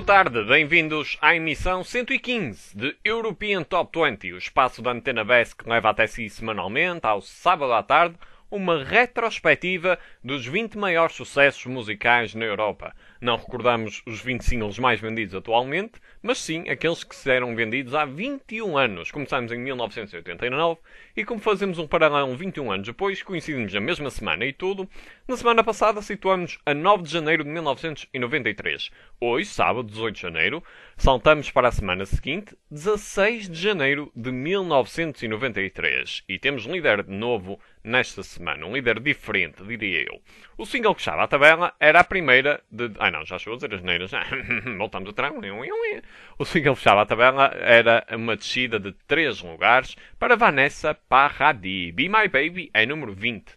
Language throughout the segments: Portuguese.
tarde, bem-vindos à emissão 115 de European Top 20, o espaço da Antena BES que leva até si semanalmente, ao sábado à tarde, uma retrospectiva dos 20 maiores sucessos musicais na Europa. Não recordamos os 20 singles mais vendidos atualmente, mas sim aqueles que serão vendidos há 21 anos. Começamos em 1989 e como fazemos um paralelo 21 anos depois, coincidimos na mesma semana e tudo, na semana passada situamos a 9 de janeiro de 1993. Hoje, sábado, 18 de janeiro, saltamos para a semana seguinte, 16 de janeiro de 1993. E temos um líder novo nesta semana, um líder diferente, diria eu. O single que fechava a tabela era a primeira de... já estou a dizer as neiras. Voltamos atrás. O single que fechava a tabela era uma descida de 3 lugares para Vanessa Paradis. Be My Baby é número 20.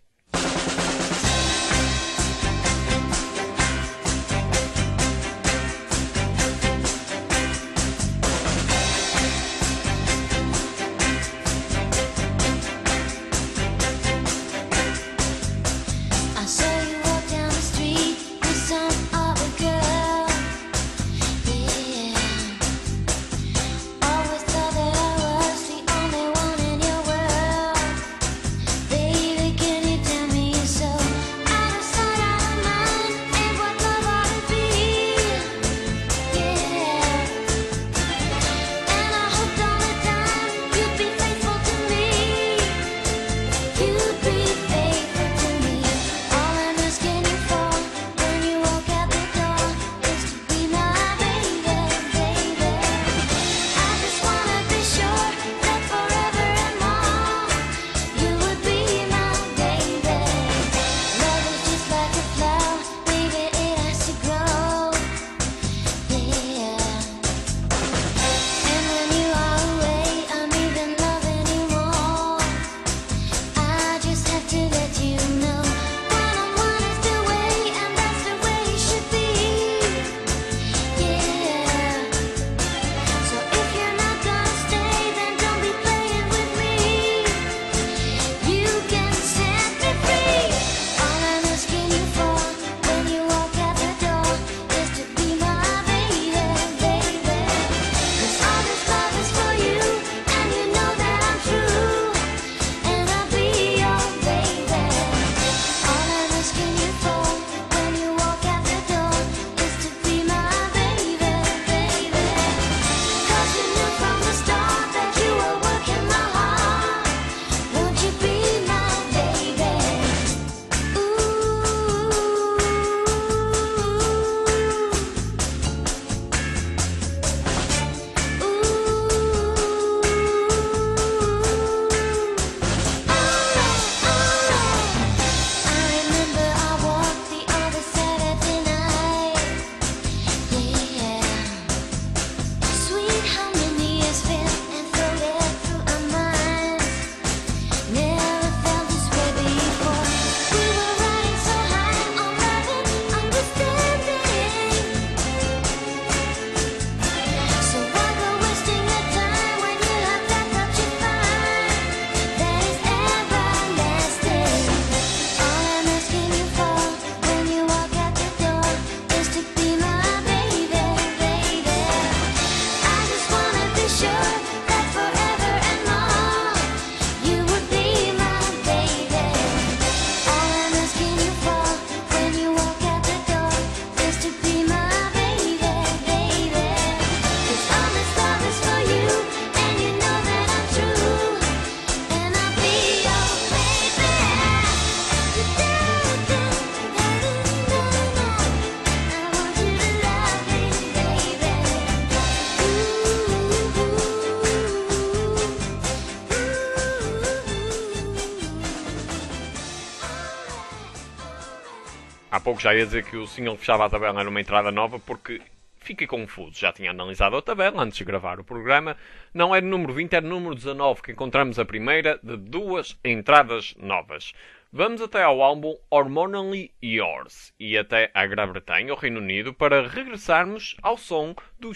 Há pouco já ia dizer que o single que fechava a tabela era uma entrada nova porque fiquei confuso. Já tinha analisado a tabela antes de gravar o programa. Não era número 20, era número 19 que encontramos a primeira de duas entradas novas. Vamos até ao álbum Hormonally Yours e até à Grã-Bretanha, o Reino Unido, para regressarmos ao som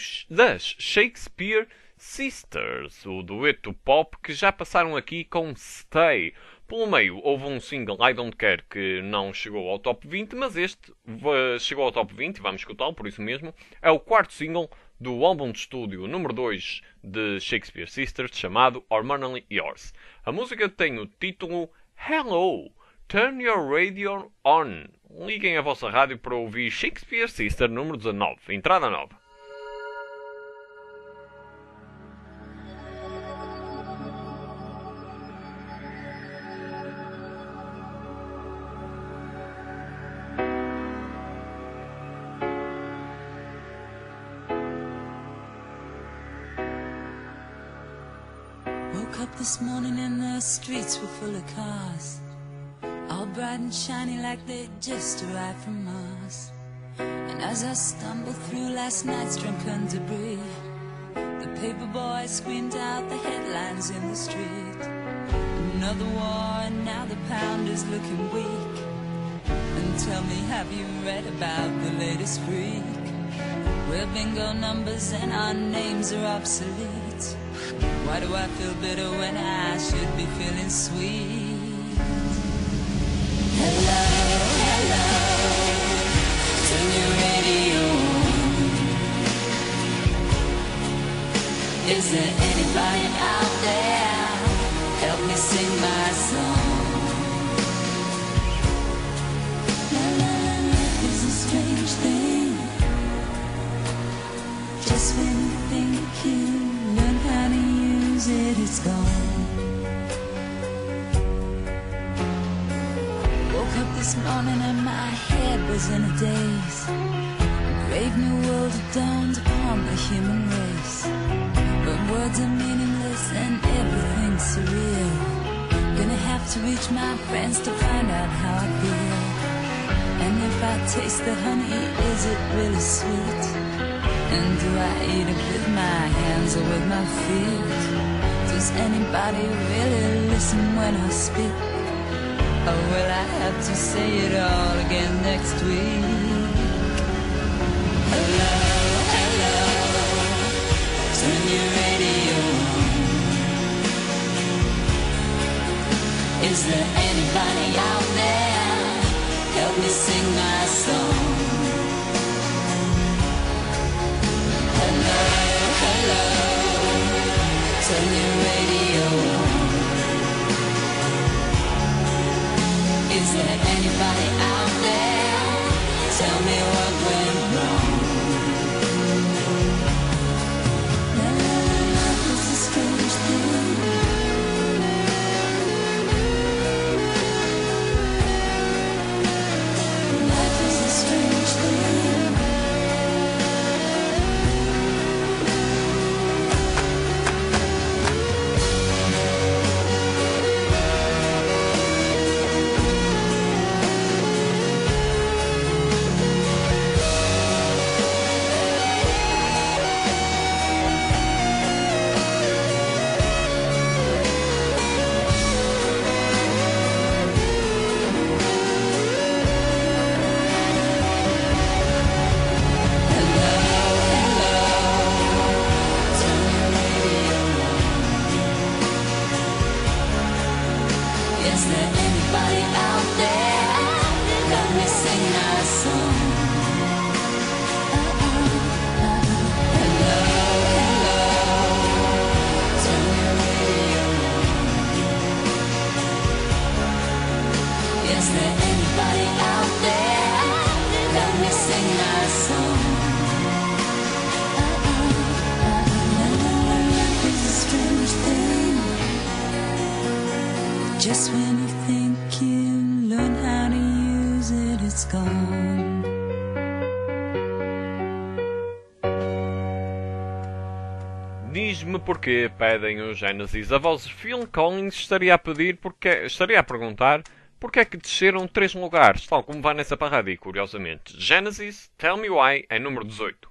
das Shakespeare Sisters, o dueto pop que já passaram aqui com Stay. Pelo meio, houve um single, I Don't Care, que não chegou ao top 20, mas este chegou ao top 20, e vamos escutá-lo por isso mesmo. É o quarto single do álbum de estúdio número 2 de Shakespeare Sisters, chamado Hormonally Yours. A música tem o título Hello, Turn Your Radio On. Liguem a vossa rádio para ouvir Shakespeare Sister número 19, entrada nova. Woke up this morning and the streets were full of cars, all bright and shiny like they'd just arrived from Mars. And as I stumbled through last night's drunken debris, the paper boy screamed out the headlines in the street. Another war and now the pound is looking weak. And tell me, have you read about the latest freak? We're bingo numbers and our names are obsolete. Why do I feel bitter when I should be feeling sweet? Hello, hello, turn your radio on. Is there anybody out there? Help me sing my song. La la la, life is a strange thing. Just when you think you learn how to use it, it's gone. Woke up this morning and my head was in a daze. A brave new world had dawned upon the human race. But words are meaningless and everything's surreal. Gonna have to reach my friends to find out how I feel. And if I taste the honey, is it really sweet? And do I eat it with my hands or with my feet? Does anybody really listen when I speak? Or will I have to say it all again next week? Hello, hello, turn your radio on. Is there anybody out there? Help me sing my song. Hello, hello, turn your radio on. Is there anybody out there? Tell me what went wrong. La la la, life is a strange thing. Life is a strange thing. Is there anybody out there? Let me sing my song. Hello, hello, turn your radio on. Is there anybody out there? Let me sing my song. Life is a strange thing. Just when you think you learn how to use it, it's gone. Diz-me porquê pedem o Genesis. A voz Phil Collins estaria a perguntar porque é que desceram 3 lugares, tal como Vanessa Paradis, curiosamente. Genesis, Tell Me Why, é número 18.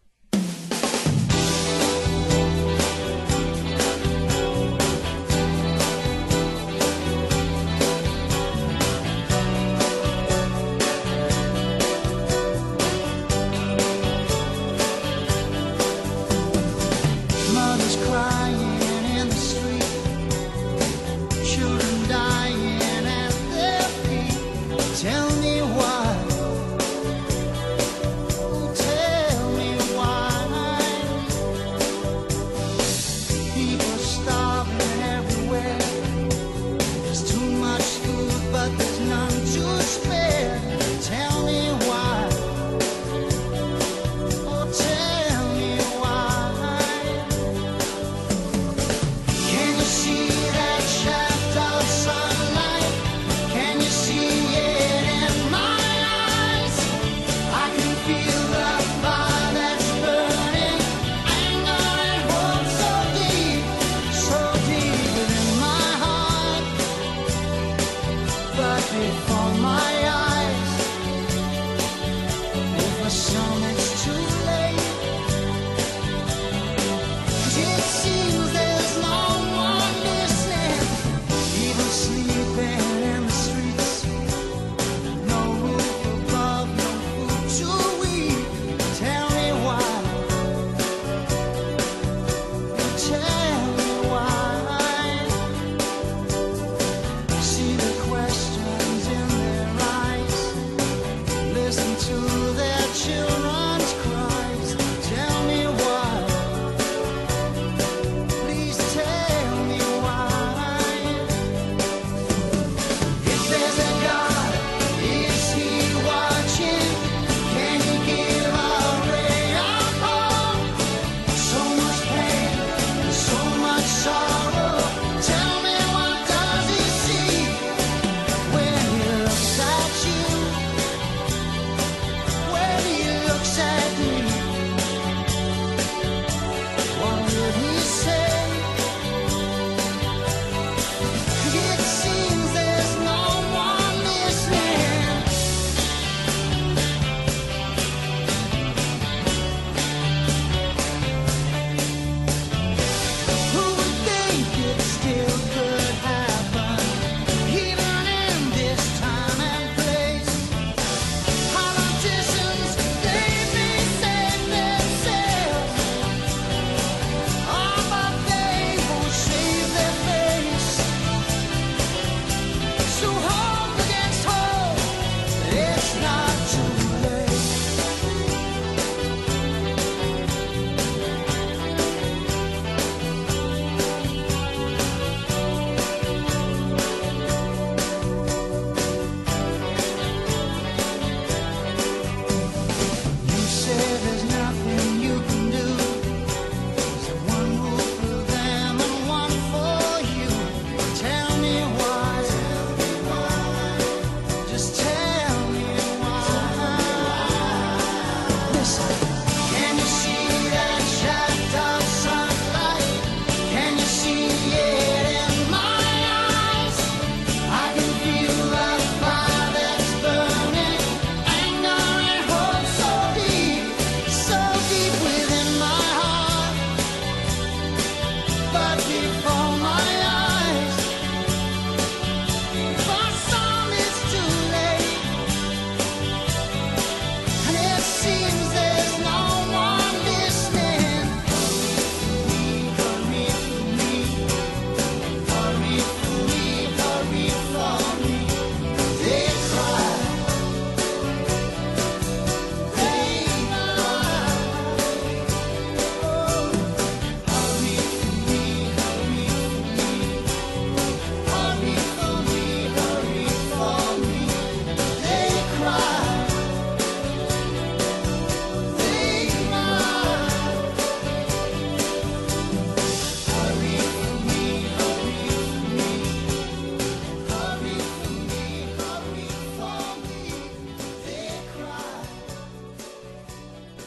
Mothers crying in the street, children dying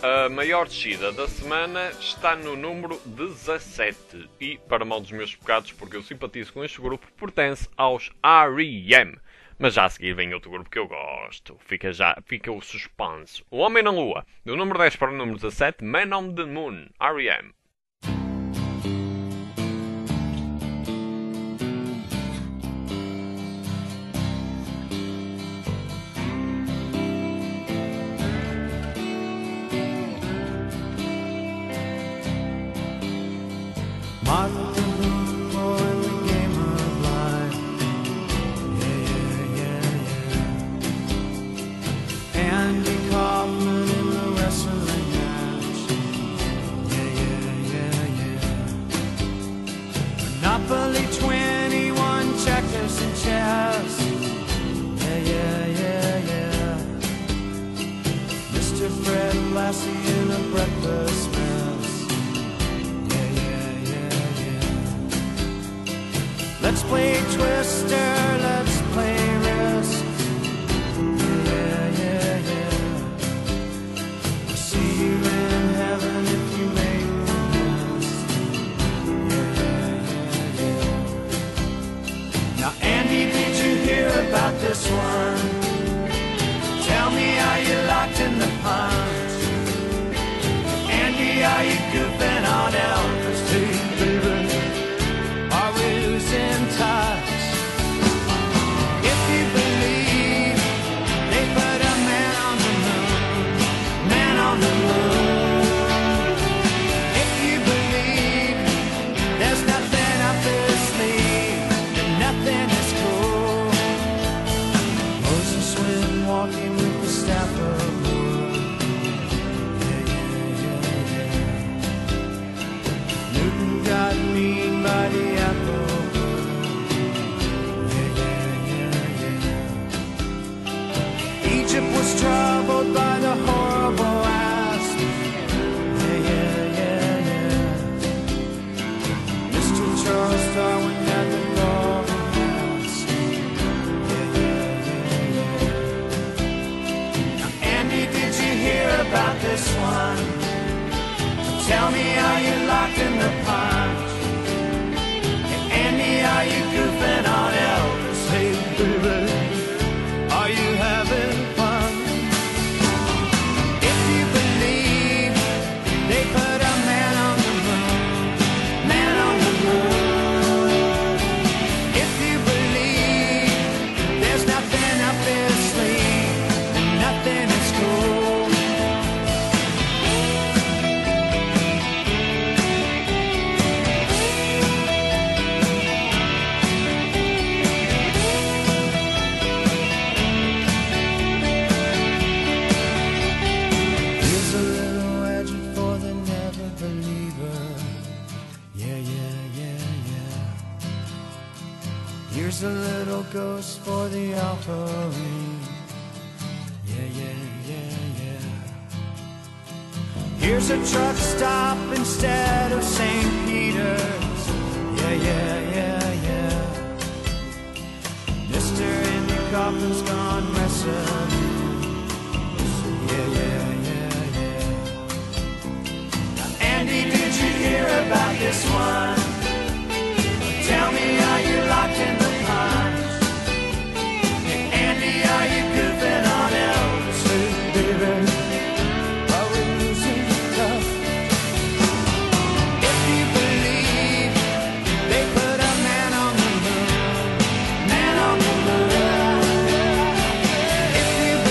A maior descida da semana está no número 17 e, para mal dos meus pecados, porque eu simpatizo com este grupo, pertence aos R.E.M. Mas já a seguir vem outro grupo que eu gosto. Fica o suspense. O Homem na Lua, do número 10 para o número 17, Man on the Moon, R.E.M. Monopoly 21 checkers and chess. Yeah. Mr. Fred Lassie in a breakfast mess. Yeah. Let's play Twister, let's play Risk. Yeah. I'll see you in heaven if you make the list. Now, Andy, did you hear about this one? Tell me, are you locked in the punch? Andy, are you goofing on Elvis too, baby? Are we losing touch? If you believe they put a man on the moon, if you believe there's nothing up his sleeve, then nothing is cool. Moses went walking with the staff of wood. Yeah. Newton got mean by the apple wood. Yeah. Egypt was troubled by the horrible asp. Yeah. Mr. Charles Darwin had the golden mask. Yeah. Andy, did you hear about this one? Tell me, are you locked in the punch? And Andy, are you goofing on Elvis? Hey, baby, are you having fun? If you believe they put a man on the moon, if you believe there's nothing up his sleeve, and nothing is cool. Here's a little edgy for the never believer. Yeah. Here's a little ghost for the offering. Yeah. Here's a truck stop instead of St. Peter's. Yeah. Mr. Andy Kaufman's gone wrestling. Yeah. Now, Andy, did you hear about this one? Tell me, are you locked in the punch? And Andy, are you goofing on Elvis too, baby? Are we losing touch? If you believe they put a man on the moon, if you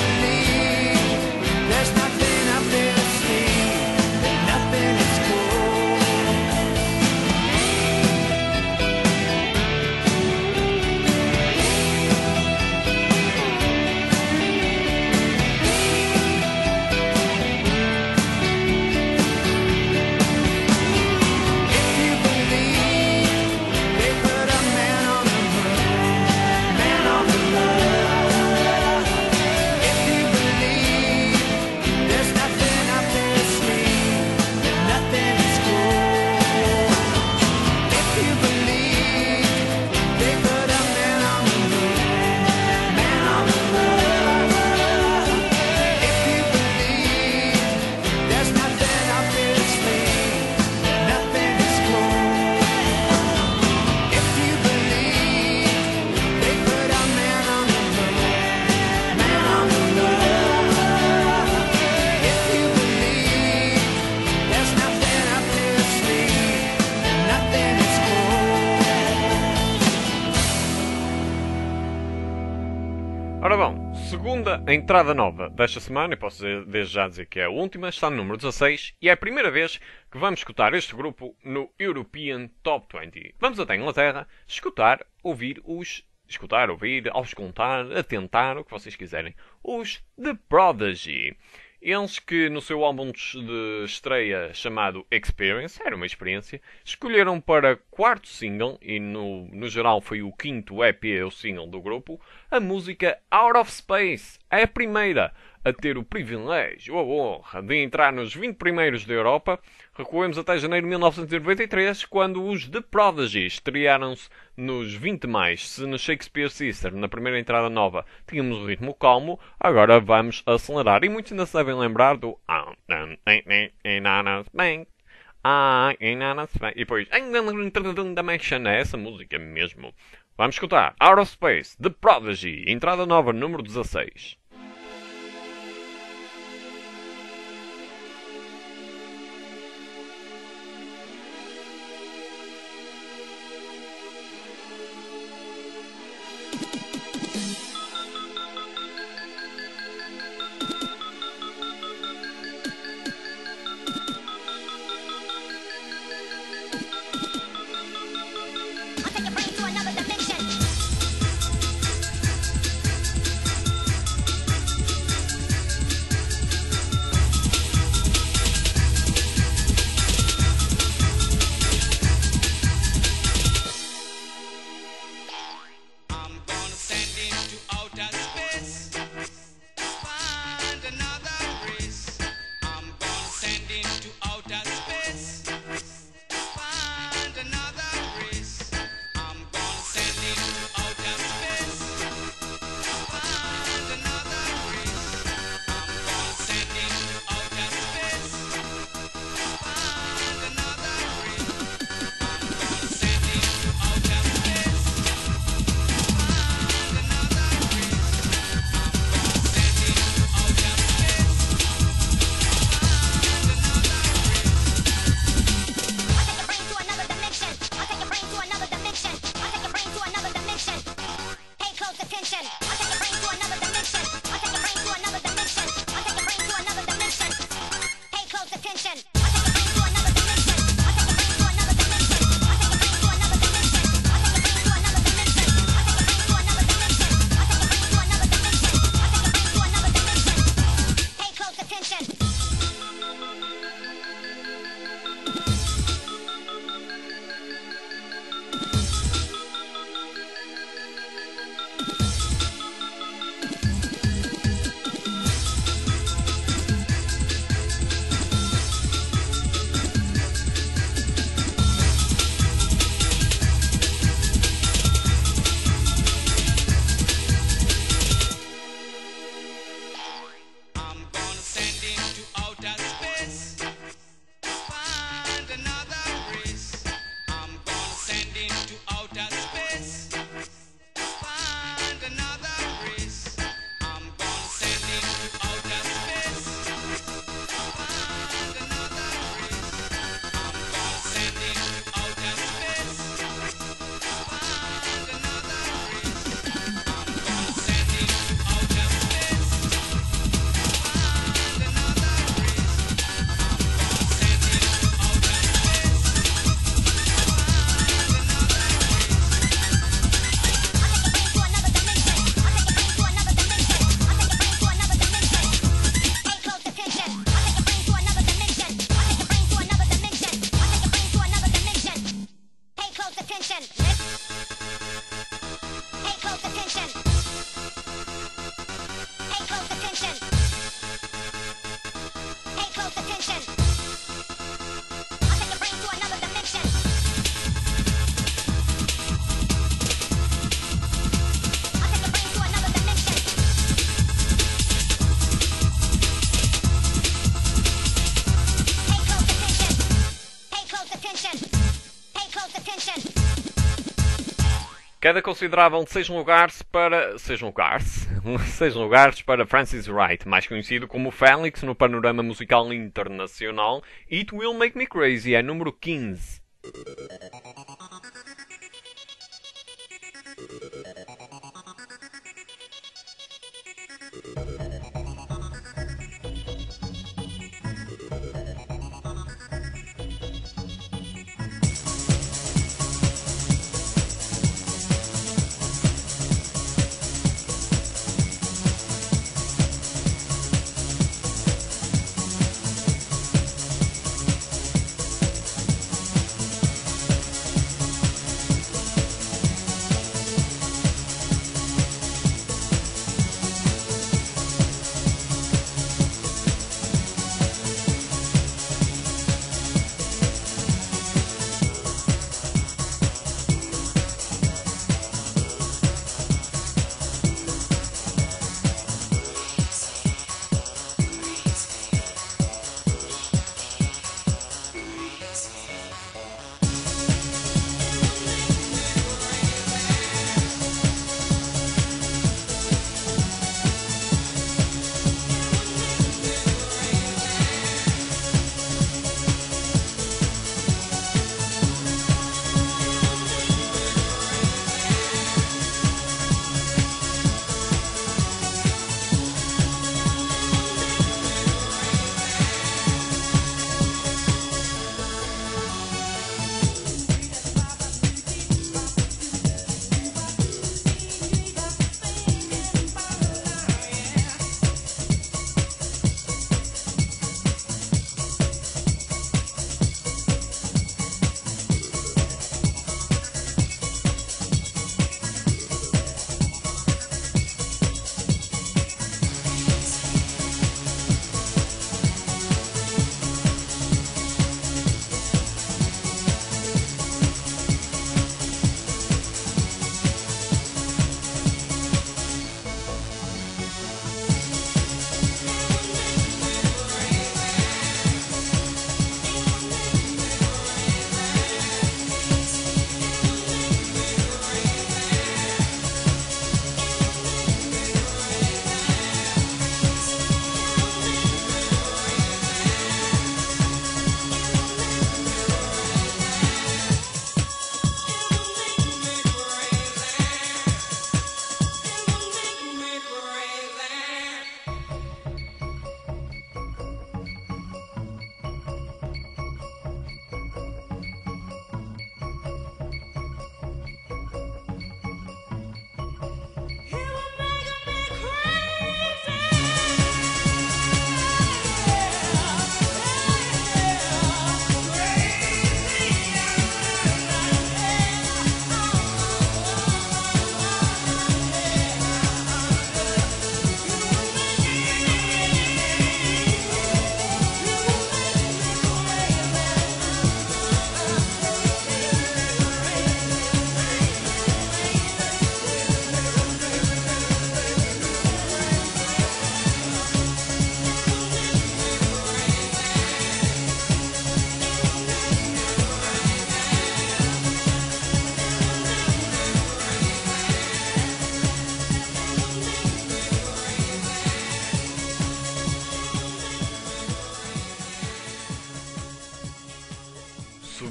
Ora bom, segunda entrada nova desta semana, e posso desde já dizer que é a última, está no número 16 e é a primeira vez que vamos escutar este grupo no European Top 20. Vamos até a Inglaterra escutar, ouvir, auscultar, atentar, o que vocês quiserem, os The Prodigy. Eles que no seu álbum de estreia chamado Experience, era uma experiência, escolheram para quarto single, e no geral foi o quinto EP, o single do grupo, a música Out of Space. É a primeira a ter o privilégio, a honra, de entrar nos 20 primeiros da Europa. Recuemos até janeiro de 1993, quando os The Prodigy estrearam-se nos 20 mais. Se no Shakespeare Sister, na primeira entrada nova, tínhamos o ritmo calmo, agora vamos acelerar. E muitos ainda se devem lembrar do e depois da Mansion, é essa música mesmo. Vamos escutar Out of Space, The Prodigy, entrada nova número 16. Queda considerável de 6 lugares para 6 lugares para Francis Wright, mais conhecido como Felix no panorama musical internacional. It Will Make Me Crazy é número 15.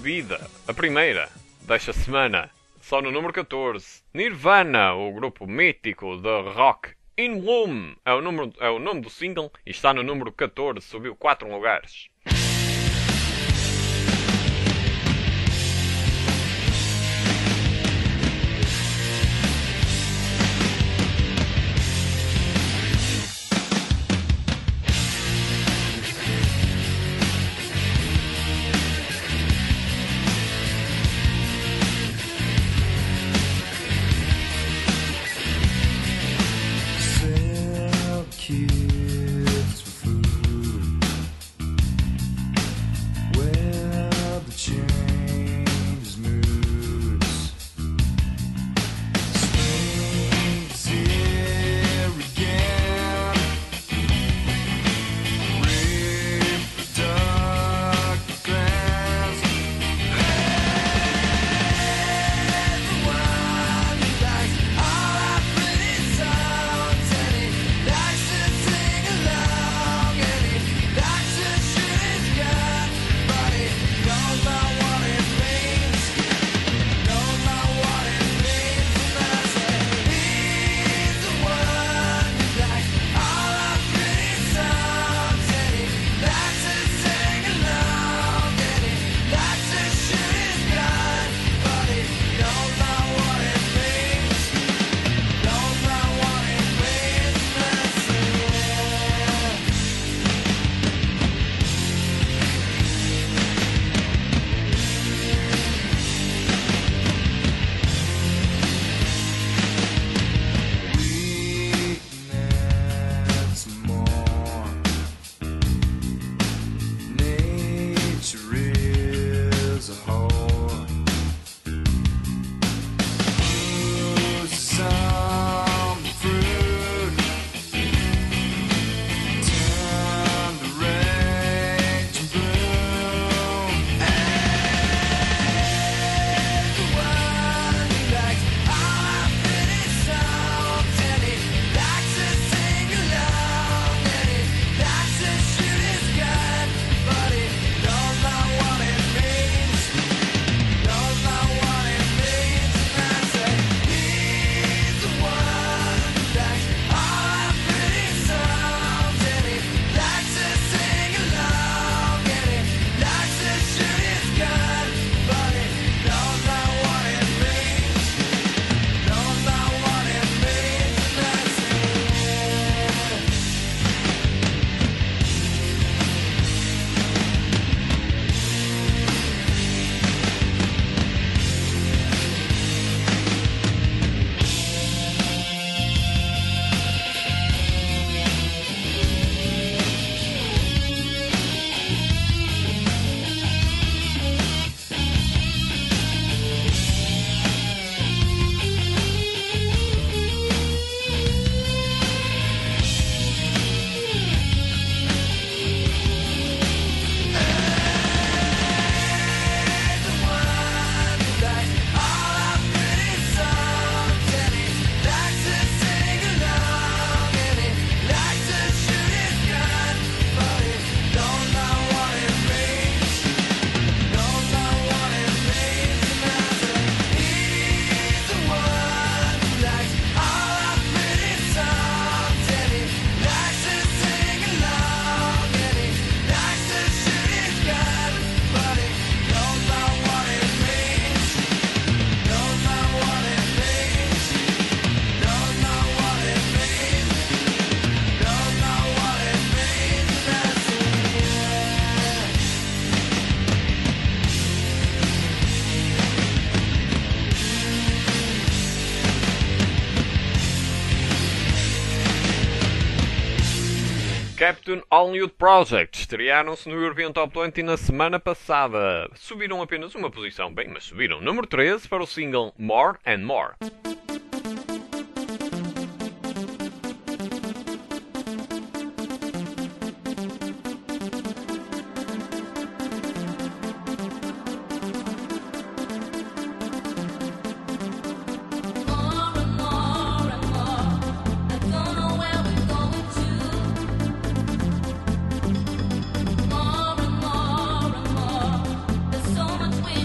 subida. A primeira desta semana, só no número 14. Nirvana, o grupo mítico de rock In Bloom, é o nome do single e está no número 14, subiu 4 lugares. Kids for food. Well, the change moods. Spring's here again. Reproductive glands. Everyone likes all our pretty songs, and he likes to sing along, and he likes to shoot his gun, but he don't know what it means. Don't know what it means. And I say he's the one who likes all our pretty songs, and he likes to sing along, and he likes to shoot his gun, but he don't know what it means. Don't know what it means. And I say weakness more. Nature is a whore. Ooh, some fruit turn to rage and bloom. Everyone likes all our pretty songs, and he likes to sing along, and he likes to shoot his gun, but he don't know what it means. Don't know what it means. And I say he's the one who likes all our pretty songs, and he likes to sing along, and he likes to shoot his gun, but he don't know what it means. Don't know what it means. And I say Captain Hollywood Project estrearam-se no European Top 20 na semana passada. Subiram apenas uma posição, bem, mas subiram. Número 13 para o single More and More. More and more, there's so much we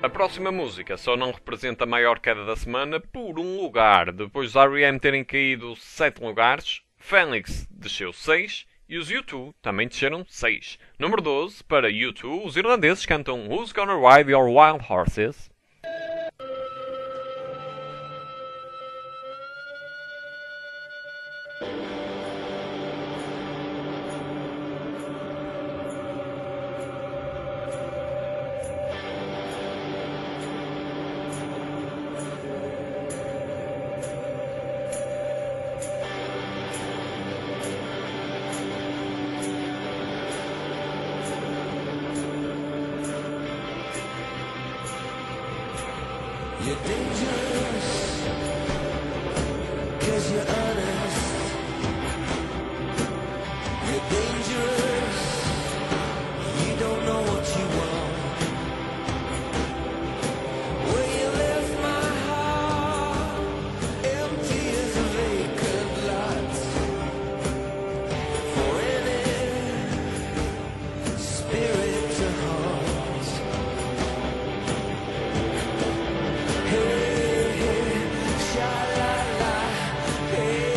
A próxima música só não representa a maior queda da semana por um lugar. Depois dos R.E.M. terem caído 7 lugares, Phoenix desceu 6 e os U2 também desceram 6. Número 12, para U2, os irlandeses cantam Who's Gonna Ride Your Wild Horses? You're dangerous, 'cause you're honest. You're dangerous, you don't know what you want. Well, you left my heart empty as a vacant lot for any spirit to haunt. Hey, hey, sha-la-la, hey.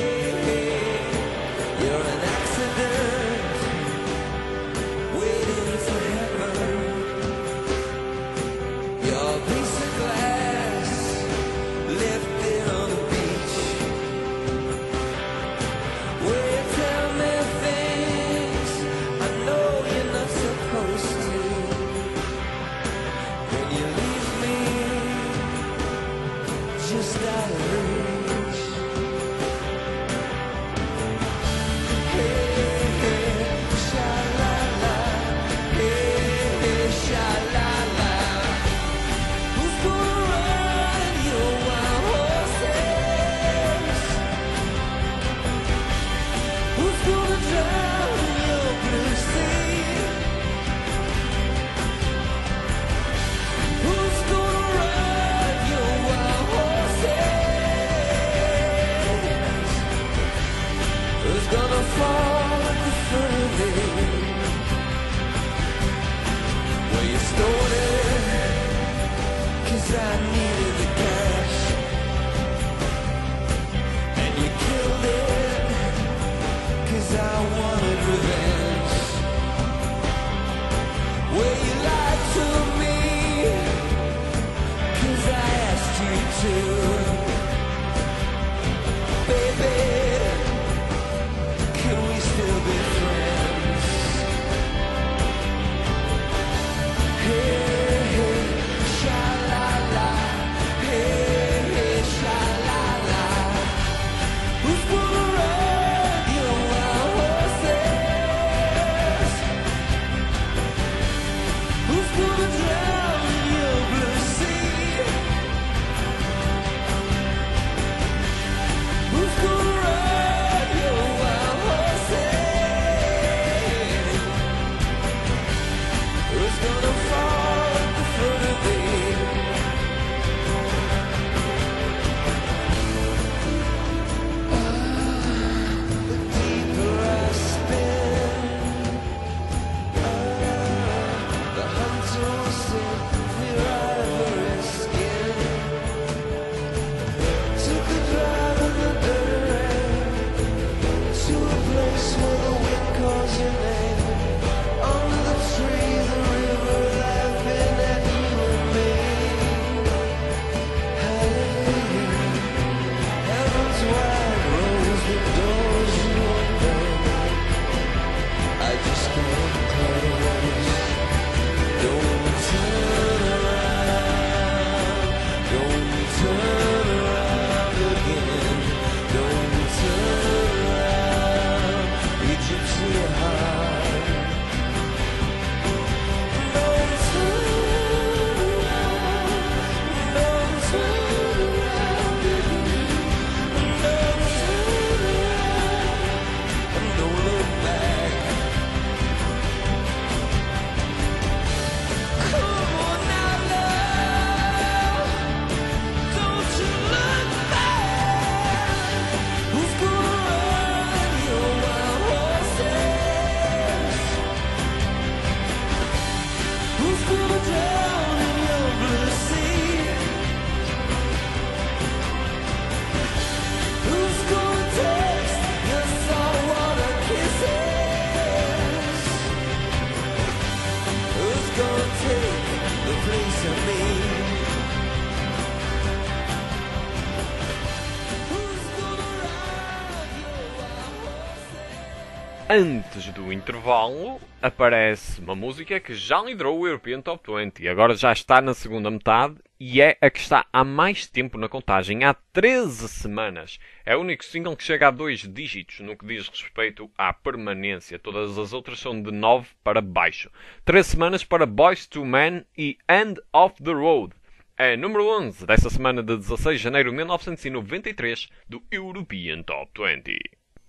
Antes do intervalo, aparece uma música que já liderou o European Top 20. Agora já está na segunda metade e é a que está há mais tempo na contagem, há 13 semanas. É o único single que chega a 2 dígitos no que diz respeito à permanência. Todas as outras são de 9 para baixo. 3 semanas para Boyz II Men e End of the Road. É número 11 dessa semana de 16 de janeiro de 1993 do European Top 20.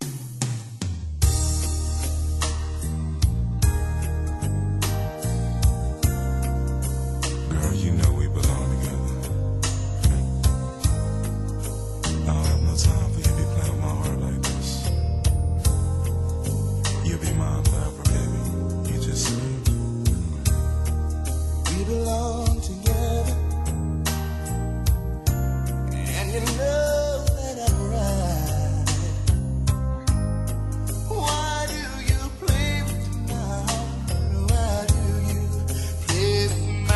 You know we belong together. I don't have no time for you to be playing with my heart like this. You'll be mine forever, baby. You just say we belong together, and you know that I'm right. Why do you play with me now? Why do you play with me?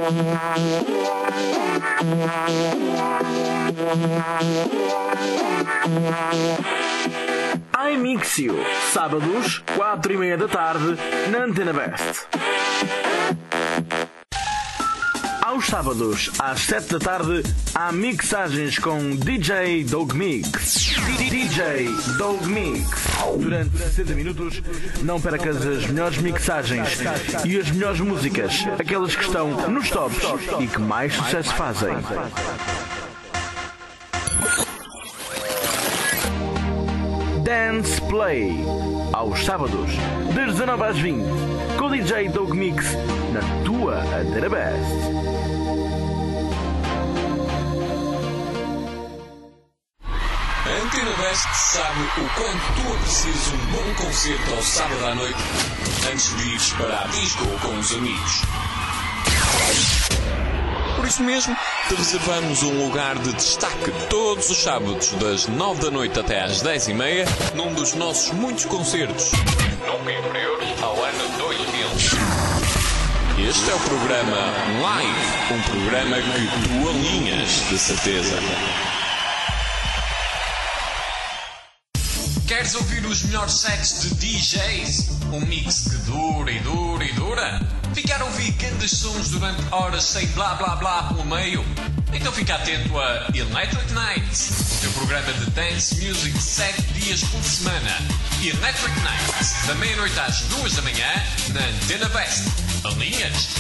iMixio, sábados, 4:30 da tarde, na Antena Best. Aos sábados, às 7 da tarde, há mixagens com DJ Dog Mix. DJ Dog Mix. Durante 60 minutos, não percas as melhores mixagens e as melhores músicas, aquelas que estão nos tops e que mais sucesso fazem. Dance Play, aos sábados, das 19 às 20, com o DJ Dog Mix, na tua Antena Best. A Antena Best sabe o quanto tu aprecias um bom concerto ao sábado à noite, antes de ires para a disco com os amigos. Por isso mesmo, te reservamos um lugar de destaque todos os sábados, das 9 da noite até às 10:30, num dos nossos muitos concertos, nunca inferiores ao ano 2000. Este é o programa Live, um programa que tu alinhas, de certeza. Queres ouvir os melhores sets de DJs? Um mix que dura e dura e dura? Ficar a ouvir grandes sons durante horas sem blá blá blá pelo meio? Então fica atento a Electric Nights, o teu programa de dance music 7 dias por semana. Electric Nights, da meia-noite às 2 da manhã, na Antena Best. Alinhas?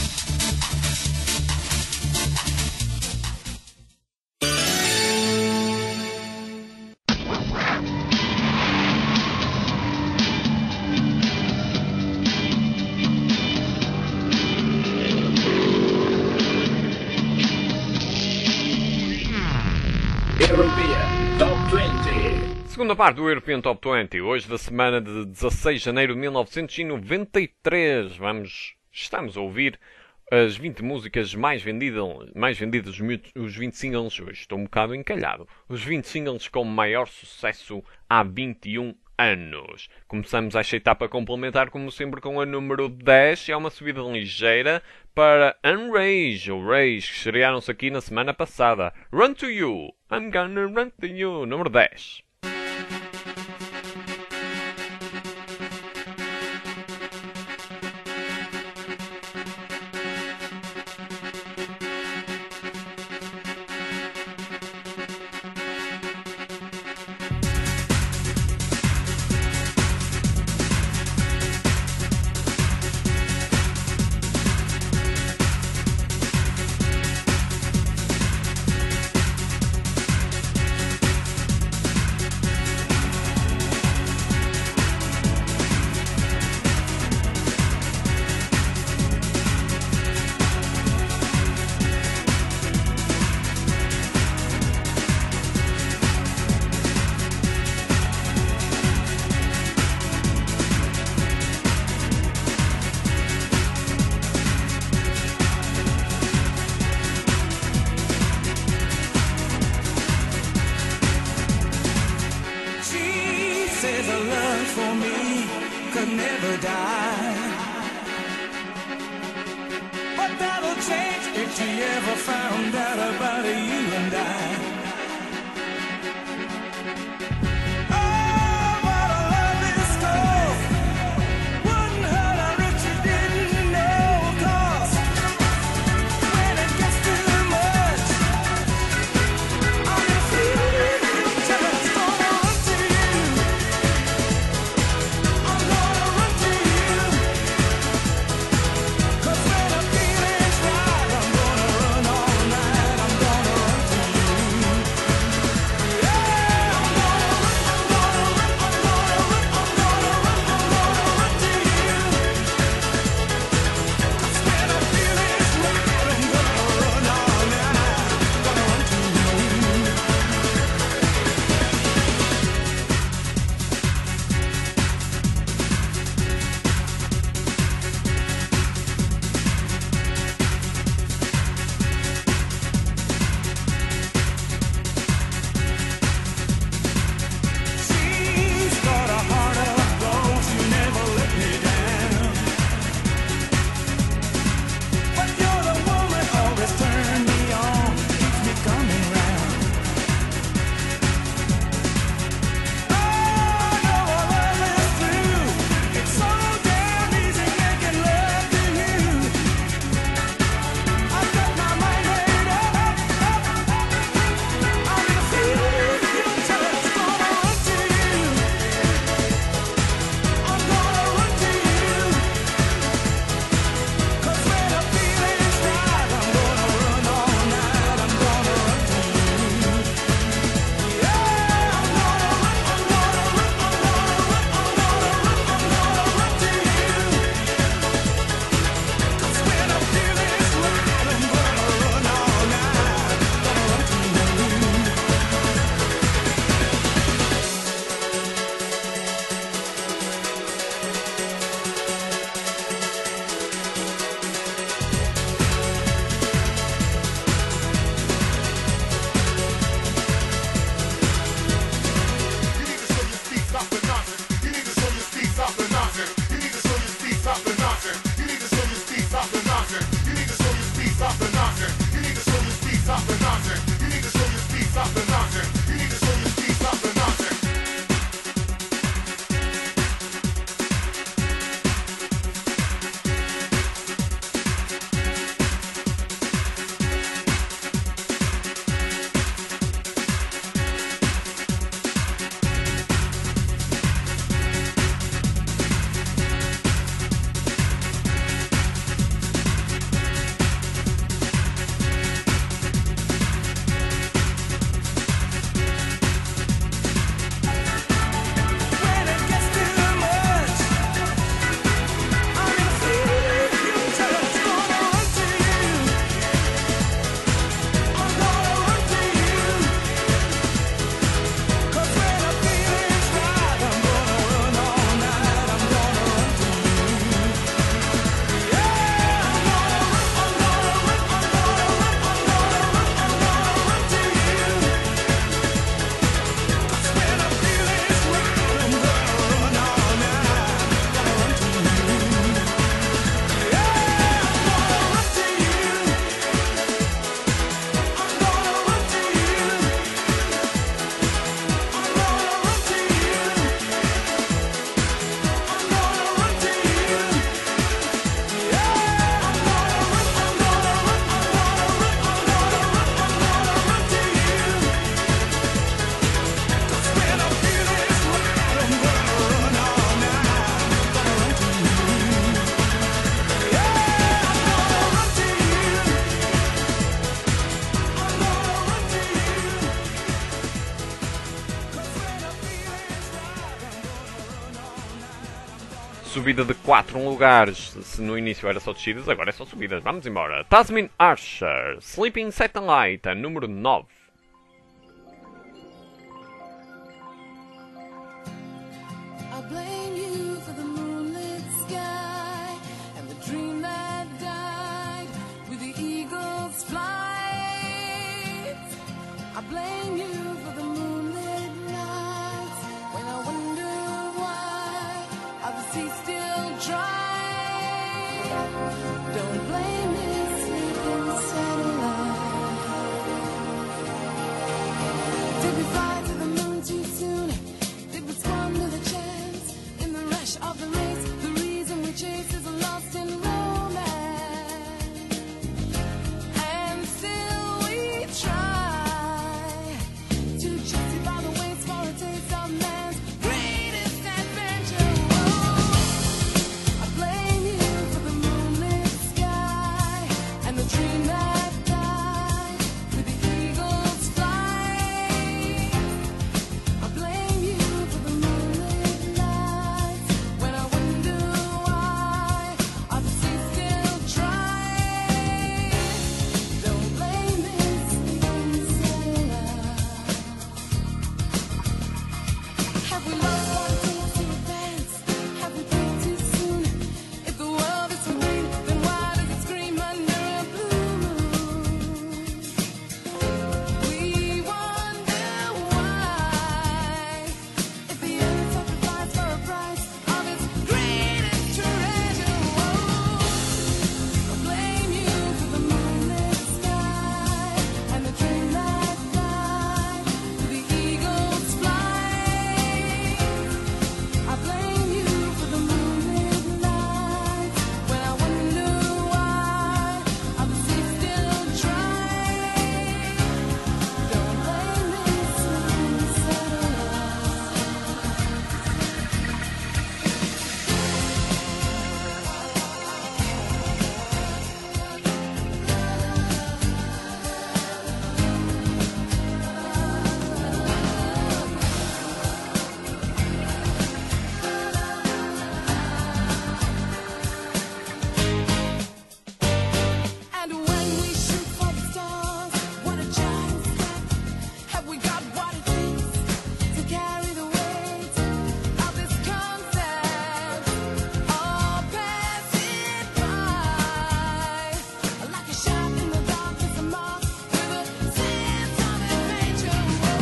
Segunda parte do European Top 20, hoje da semana de 16 de janeiro de 1993. Estamos a ouvir as 20 músicas mais vendidas, os 20 singles. Hoje estou um bocado encalhado. Os 20 singles com maior sucesso há 21 anos. Começamos esta etapa complementar, como sempre, com a número 10. É uma subida ligeira para Unrage, ou Rage, que estrearam-se aqui na semana passada. Run to You, I'm gonna run to you, número 10. subida de 4 lugares. Se no início era só descidas, agora é só subidas. Vamos embora. Tasmin Archer, Sleeping Satellite, a número 9. I blame you for the moonlit sky and the dream that died with the eagle's flight. I blame you for the moonlit nights when I wonder why are the seas still dry. Don't blame me, sleeping satellite. Did we fly to the moon too soon? Did we squander the chance in the rush of the race? The reason we chase is lost in romance, and still we try to justify the waste for a taste of man's greatest adventure. Oh, I blame you for the moonlit sky and the dream that died with the eagle's flight. I blame you for the moonlit nights when I wonder why are the seas still dry. Don't blame me, sleeping satellite. Have we lost what it takes to advance? Have we peaked too soon? If the world is so green, then why does it scream under a blue moon? We wonder why, if the earth sacrificed for a price of its greatest treasure. Oh, I blame you for the moonlit sky and the dream that died with the eagle's flight. I blame you for the moonlit nights when I wonder why are the seas still dry. Don't blame me, sleeping satellite. And when we shoot for the stars, what a giant step. Have we got what it takes to carry the weight of this concept? All passing by like a shot in the dark is a mark with a sense of adventure.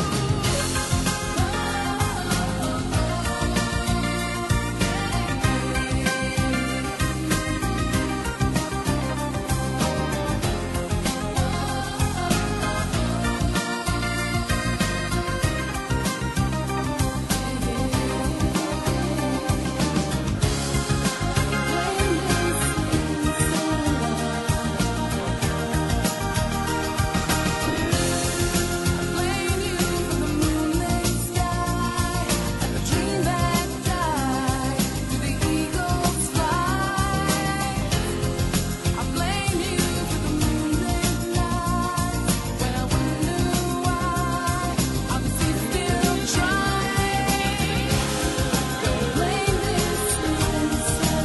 Blame you for the moonlit sky and the dream that died with the eagle's flight. I blame you for the moonlit nights when I wonder why are the seas still dry. Don't blame me, sleeping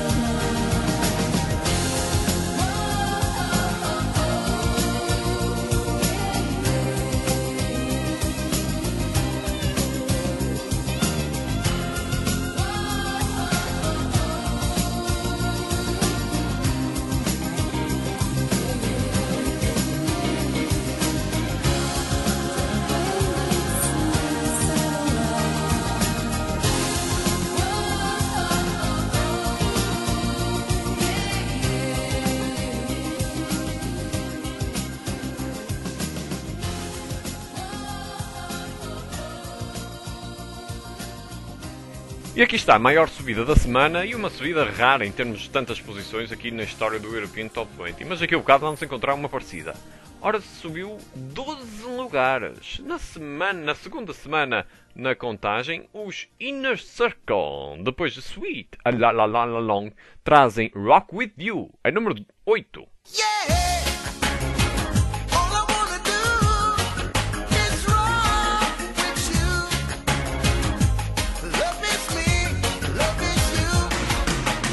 E aqui está a maior subida da semana e uma subida rara em termos de tantas posições aqui na história do European Top 20. Mas aqui a bocado vamos encontrar uma parecida. Ora, subiu 12 lugares. Na segunda semana na contagem, os Inner Circle, depois de Sweet, a La La La La Long, trazem Rock With You, a número 8. Yeah! All I wanna do is rock with you. Love is me, love is you.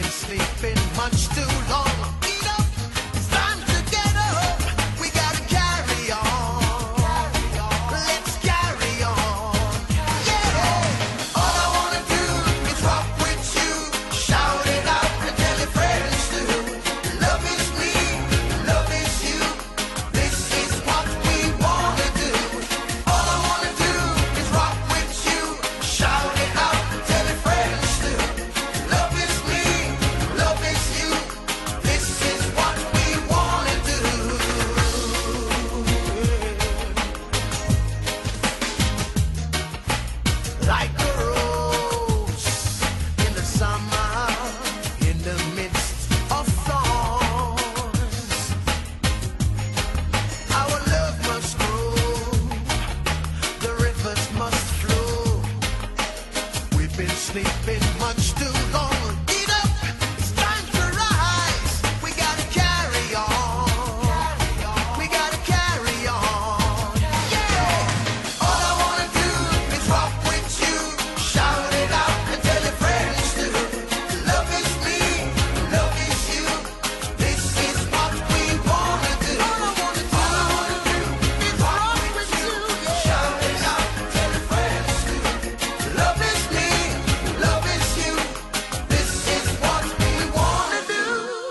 been sleeping much too long. Get up, it's time to get up. We gotta carry on. Let's carry on. Yeah. All I wanna do is rock with you. Shout it out and tell your friends too. Love is me, love is you. This is what we wanna do. All I wanna do is rock with you. Shout it out and tell your friends too. Love is me, love is you. This is what we wanna do. Like a rose in the summer, in the midst of thorns. Our love must grow, the rivers must flow. We've been sleeping much too long. Get up, it's time to rise. We gotta carry on. We gotta carry on. Yeah. All I wanna do is rock with you. Shout it out and tell your friends too. Love is me, love is you. This is what we wanna do. All I wanna do is rock with you. Shout it out and tell your friends too. Love is me, love is you. This is what we wanna do.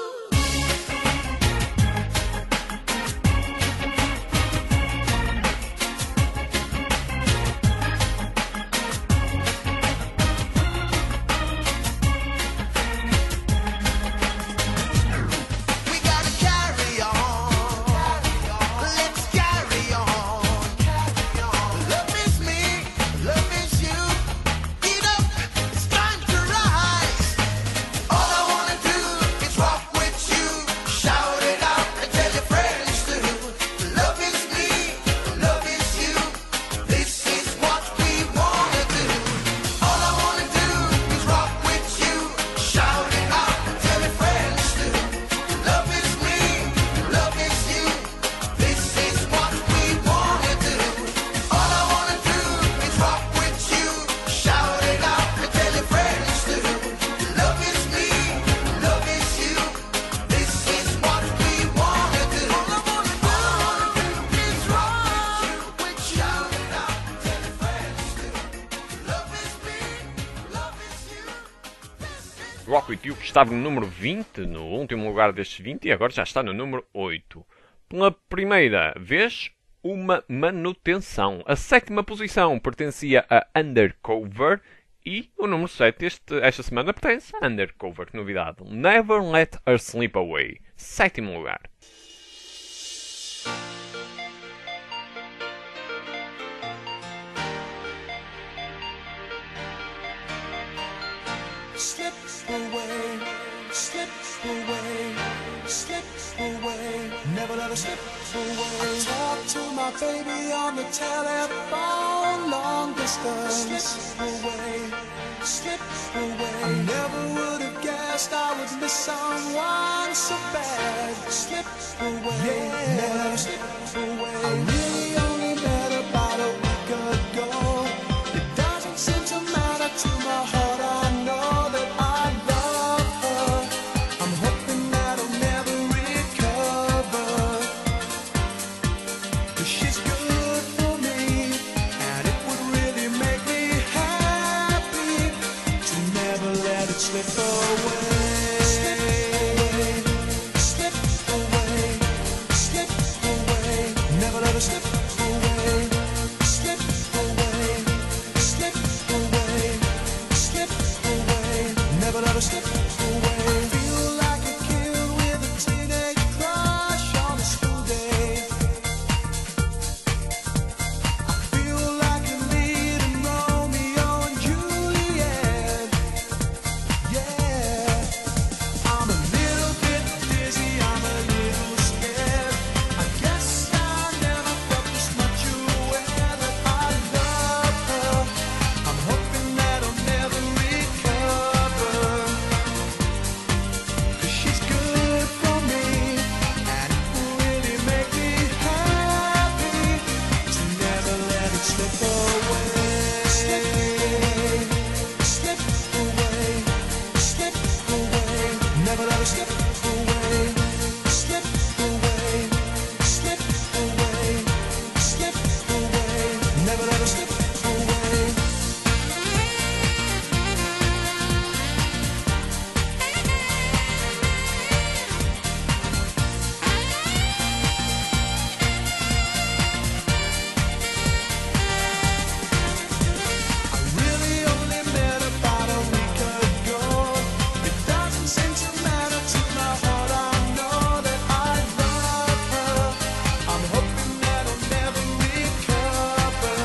We gotta carry on. Let's carry on. Love is me, love is you. Get up, it's time to rise. All I wanna do is rock with you. Shout it out and tell your friends too. Love is me, love is you. This is what we wanna do. All I wanna do is rock with you. Shout it out and tell your friends too. Love is me, love is you. This is what we wanna do. All I wanna do is rock with you. Shout it out and tell your friends too. Love is me, love is you. This is what we wanna do. All I wanna do is rock with you. Shout it out and tell your friends too. Love is me, love is you. Rock With You, que estava no número 20, no último lugar destes 20, e agora já está no número 8. Pela primeira vez, uma manutenção. A 7ª posição pertencia a Undercover e o número 7 esta semana pertence a Undercover. Que novidade. Never Let Her Slip Away. 7º lugar. Slip away, slip away, slip away. Never let her slip away. I talk to my baby on the telephone, long distance. Slip away, slip away. I never would have guessed I would miss someone so bad. Slip away, yeah. Never let her slip away. I really only met about a week ago. It doesn't seem to matter to my heart. I know that I love her. I'm hoping that I'll never recover. 'Cause she's good for me, and it would really make me happy to never let it slip away. Slip away, slip away, never let it slip away. Slip away, slip away, slip away, never let her slip away. Feel like a kid with a teenage crush on a school day. I feel like a lead in Romeo and Juliet. Yeah, I'm a little bit dizzy, I'm a little scared. I guess I never felt this much aware that I love her. I'm hoping that I'll never recover. her slip away, slip away, slip away, slip away. Never let her slip away. Really only met about a week ago. It doesn't seem to matter to my heart. I know that I love her. I'm hoping that I'll never recover.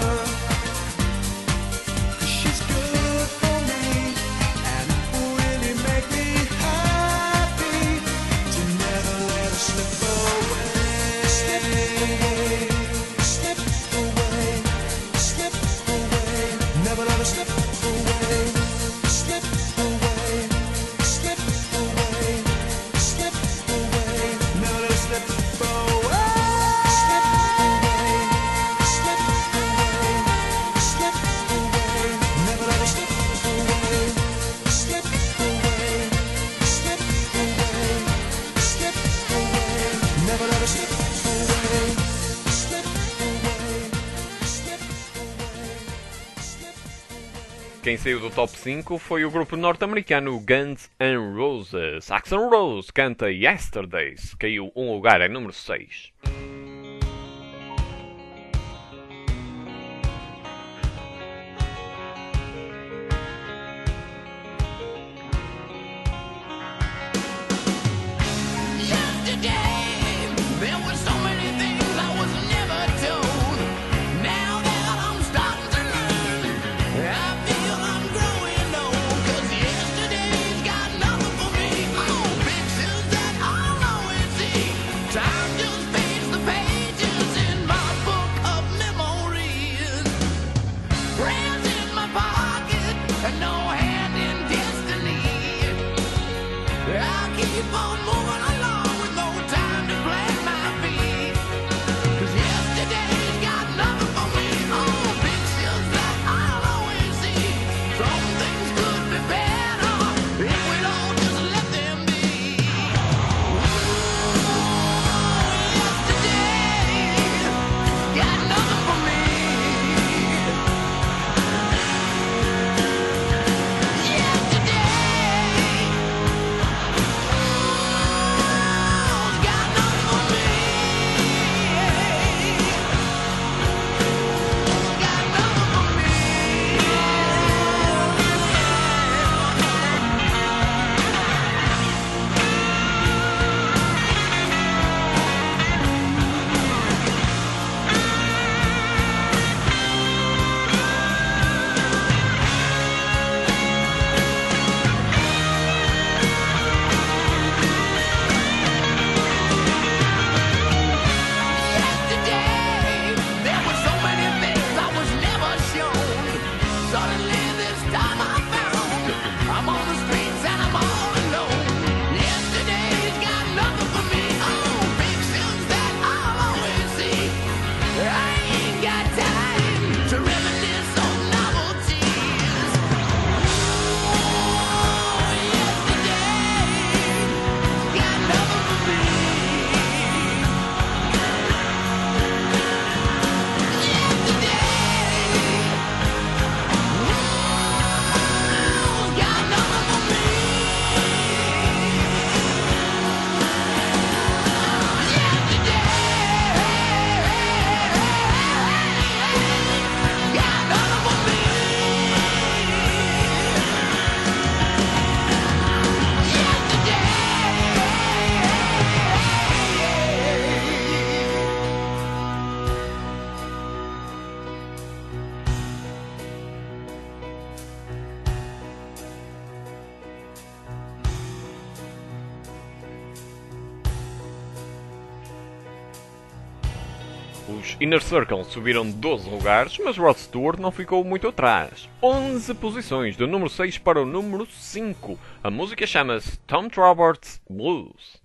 'Cause she's good for me and really make me happy to never let her slip away. Slip away, slip away, slip away. Never let her slip away, slip away, slip away, slip away. Never let her slip away, slip away, slip away, slip away. Never let her slip away, slip away, slip away, slip away. Never let her slip away, slip away, slip away, slip away. Quem saiu do top 5 foi o grupo norte-americano Guns N' Roses. Axl Rose canta Yesterdays, caiu um lugar em número 6. Yesterday, there were so many things I was never told. Now that I'm starting to learn, I feel I'm growing old. 'Cause yesterday's got nothing for me. Oh, pictures that I'll always see. Time just fades the pages in my book of memories. Prayers in my pocket and no hand in destiny. I'll keep on moving along with no time to plant my feet. 'Cause yesterday's got nothing for me. Oh, pictures that I'll always see. Some things could be better if we'd all just let them be. Yesterday got nothing for me. Yesterday got nothing for me. Got nothing for me. Yesterday, there were so many things I was never shown. Suddenly this time I found I'm on the streets and I'm all alone. Yesterday's got nothing for me. Oh, pictures that I'll always see. I ain't got time to reminisce on novelties. Oh, yesterday got nothing for me. Os Inner Circle subiram 12 lugares, mas Rod Stewart não ficou muito atrás. 11 posições, do número 6 para o número 5. A música chama-se Tom Roberts Blues.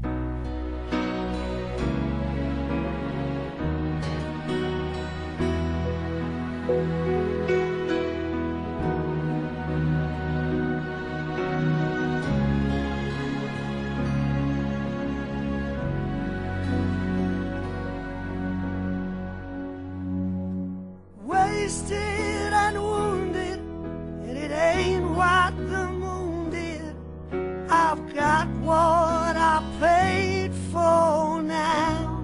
I've got what I paid for now.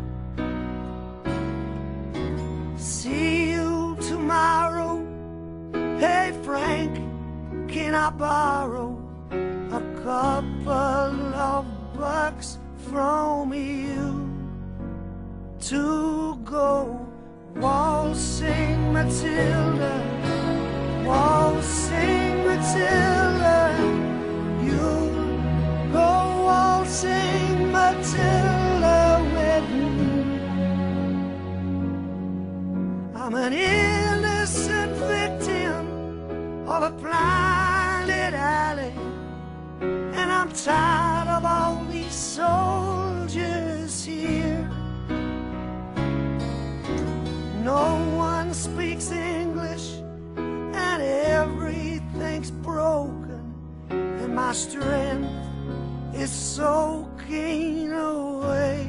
See you tomorrow. Hey Frank, can I borrow a couple of bucks from you to go waltzing Matilda, waltzing Matilda? You go waltzing Matilda with me. I'm an innocent victim of a blinded alley, and I'm tired of all these soldiers here. No one speaks English, and everything's broken, and my strength is soaking away.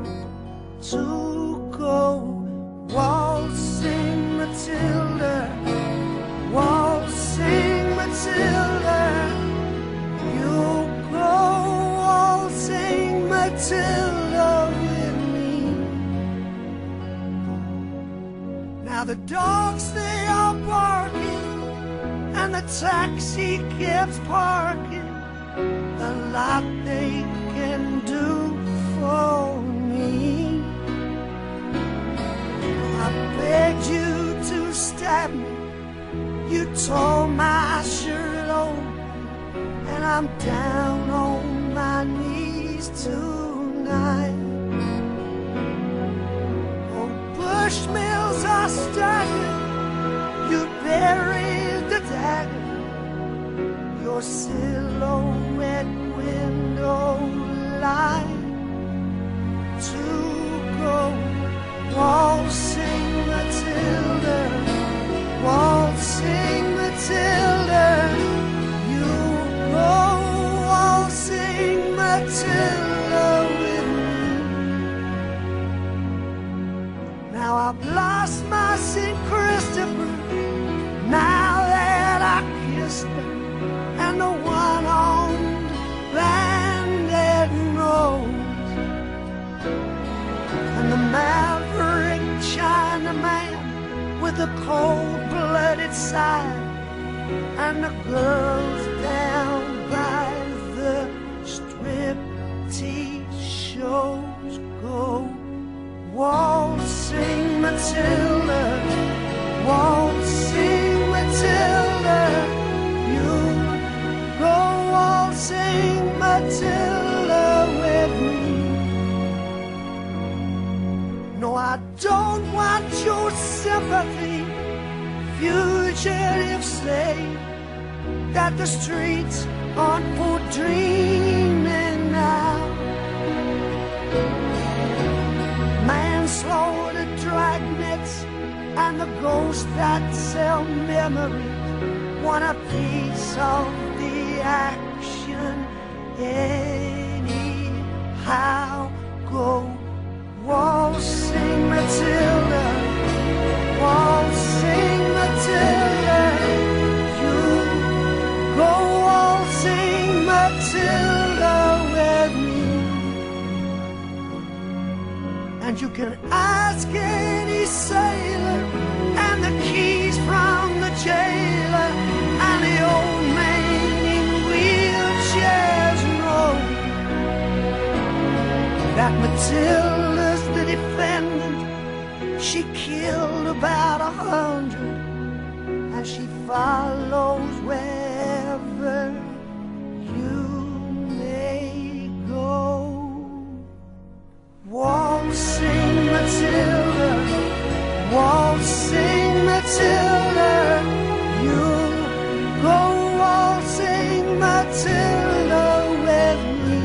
To go waltzing Matilda, waltzing Matilda, you go waltzing Matilda with me. Now the dogs, they are barking, and the taxi keeps parking. A lot they can do for me. I begged you to stab me, you tore my shirt open, and I'm down on my knees tonight. Oh, Bushmills are staggered, you buried the dagger, your silhouette window light. To go waltzing Matilda, waltzing Matilda, you go waltzing Matilda with me. Now I've lost my St. Christopher, now that I kissed her, and the one-armed bandit nose, and the maverick Chinaman with the cold-blooded side, and the girls down by the striptease shows. Go waltzing Matilda, waltzing Matilda, you go waltzing Matilda with me. No, I don't want your sympathy, fugitive slave, that the streets aren't for dreaming now. Manslaughter, dragnets, and the ghosts that sell memories want a piece of the action anyhow. Go waltzing Matilda, waltzing Matilda, you go waltzing Matilda with me. And you can ask any sailor, and the keys from the jailer, and the old man in wheelchairs know that Matilda's the defendant. She killed about 100, and she follows wherever you may go. Waltzing Matilda, waltzing Matilda, you go waltzing Matilda with me.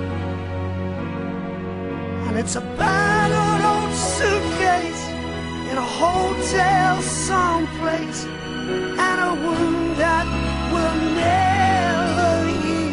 And it's a battered old suitcase in a hotel someplace, and a wound that will never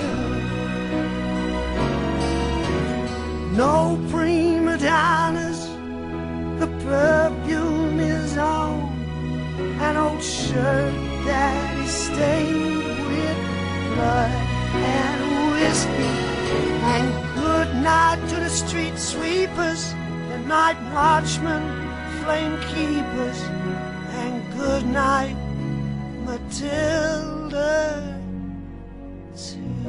heal. No prima donnas, the perfume is on, an old shirt that is stained with blood and whiskey. ask me. And good night to the street sweepers, the night watchmen, flame keepers. And good night, Matilda, too.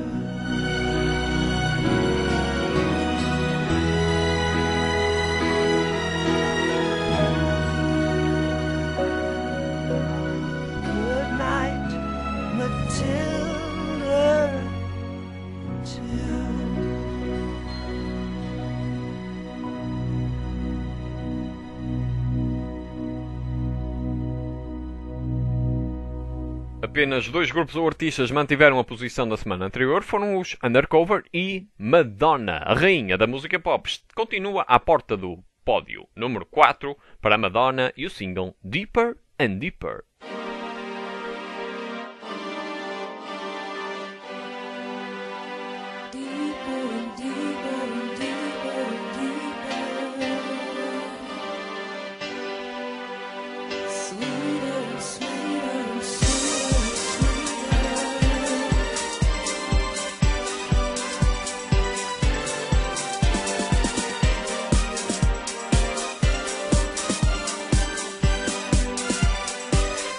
Good night, Matilda, too. Apenas 2 grupos ou artistas mantiveram a posição da semana anterior, foram os Undercover e Madonna. A rainha da música pop continua à porta do pódio. Número 4 para Madonna e o single Deeper and Deeper. Deeper and deeper and deeper and deeper. Sweeter and sweeter and sweeter and sweeter.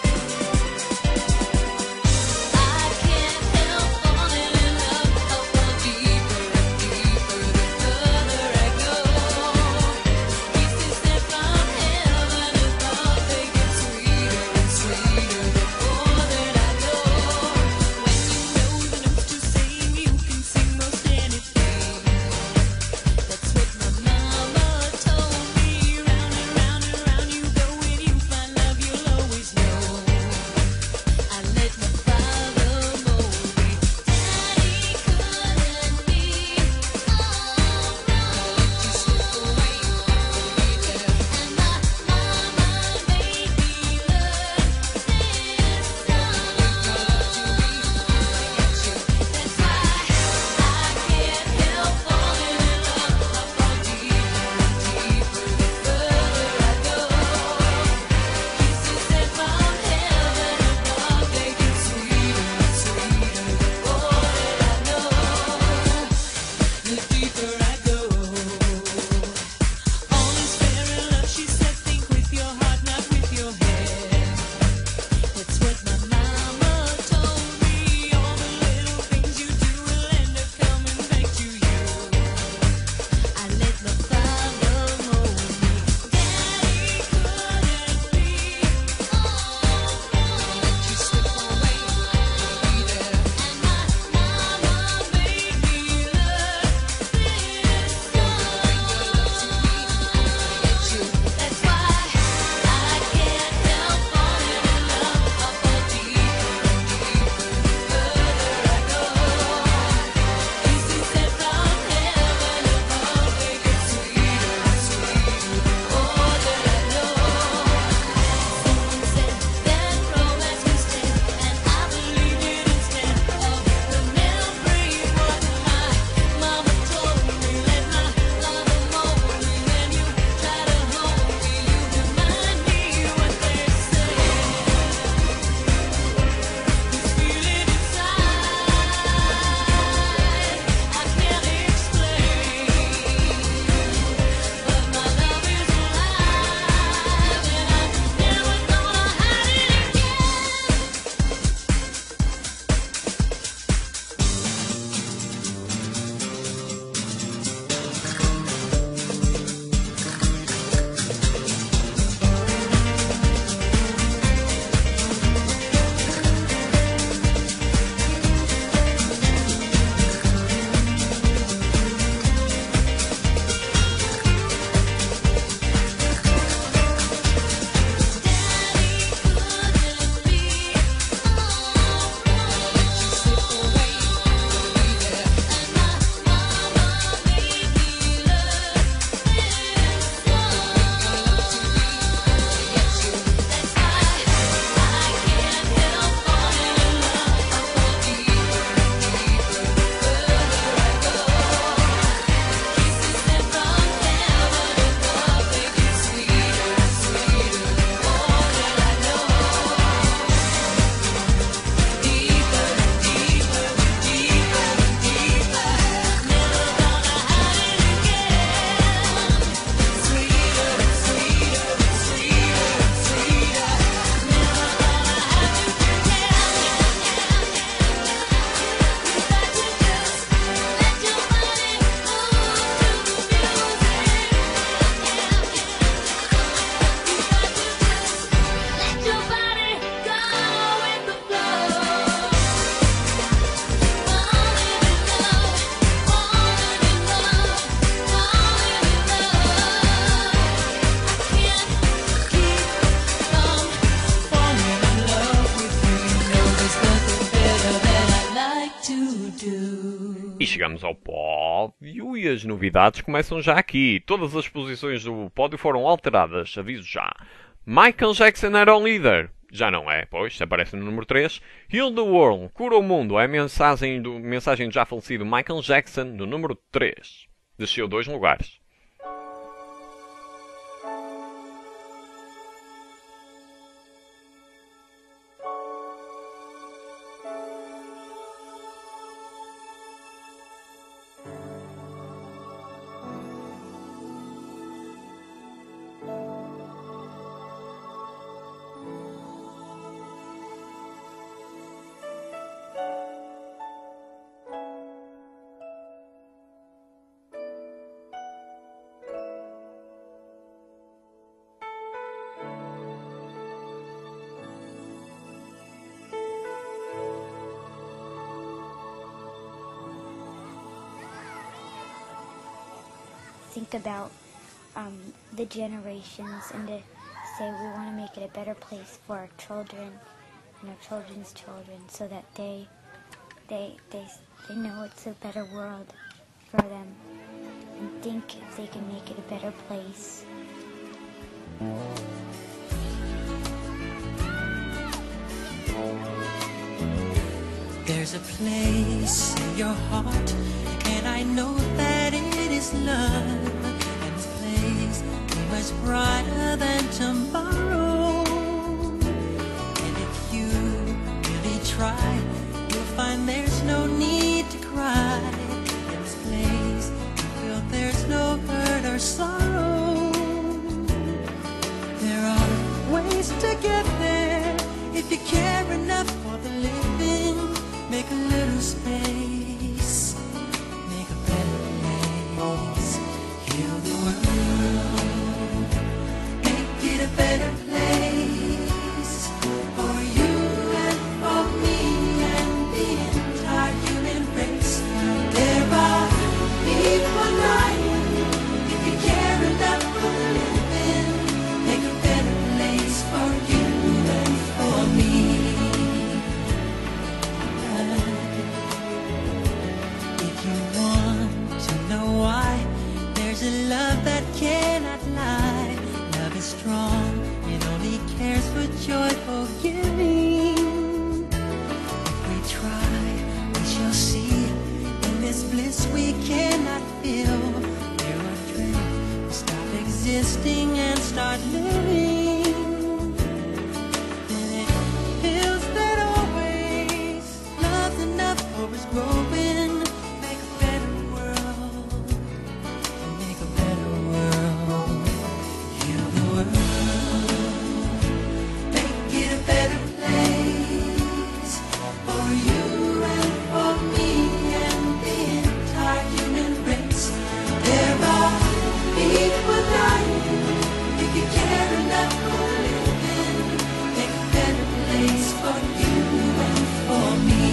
chegamos ao pódio e as novidades começam já aqui. Todas as posições do pódio foram alteradas, aviso já. Michael Jackson era o líder. Já não é, pois, aparece no número 3. Heal the World, Cura o Mundo, é a mensagem do já falecido Michael Jackson, no número 3. Desceu 2 lugares. Think about the generations and to say we want to make it a better place for our children and our children's children, so that they know it's a better world for them, and think if they can make it a better place. There's a place in your heart, and I know that it is love. And this place is much brighter than tomorrow. And if you really try, you'll find there's no need to cry. In this place, you feel there's no hurt or sorrow. There are ways to get there if you care enough for the living. Make a little space, make a better place. Heal the world, make it a better place for you and for me and the entire human race. There are people dying. If you care enough for the living, make a better place for you and for me. If you want to know why, there's a love that cannot lie. Love is strong, it only cares for joyful giving. If we try, we shall see. In this bliss we cannot feel. There are dreams, we stop existing and start living. And it feels that always love's enough for us growing. Make a better world, make a better world. Heal the world, make it a better place for you and for me and the entire human race. There are people dying. If you care enough for living, make a better place for you and for me.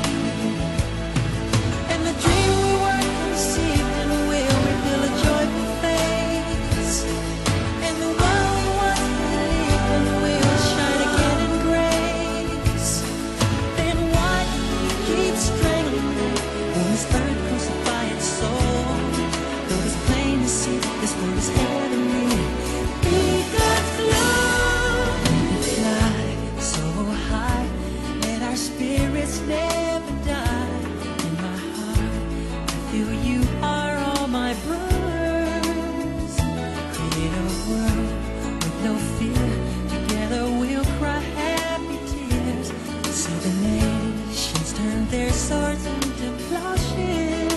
And the dream we were conceiving will reveal a joyful face. And the one we once believed in will shine again in grace. Then why do we keep strangling when this earth crucify its soul? Though it's plain to see this world is heavenly. Be God's love. Let it fly so high, let our spirits never die. In my heart, I feel you are all my brothers. Create a world with no fear. Together we'll cry happy tears. See the nations turn their swords into plowshares.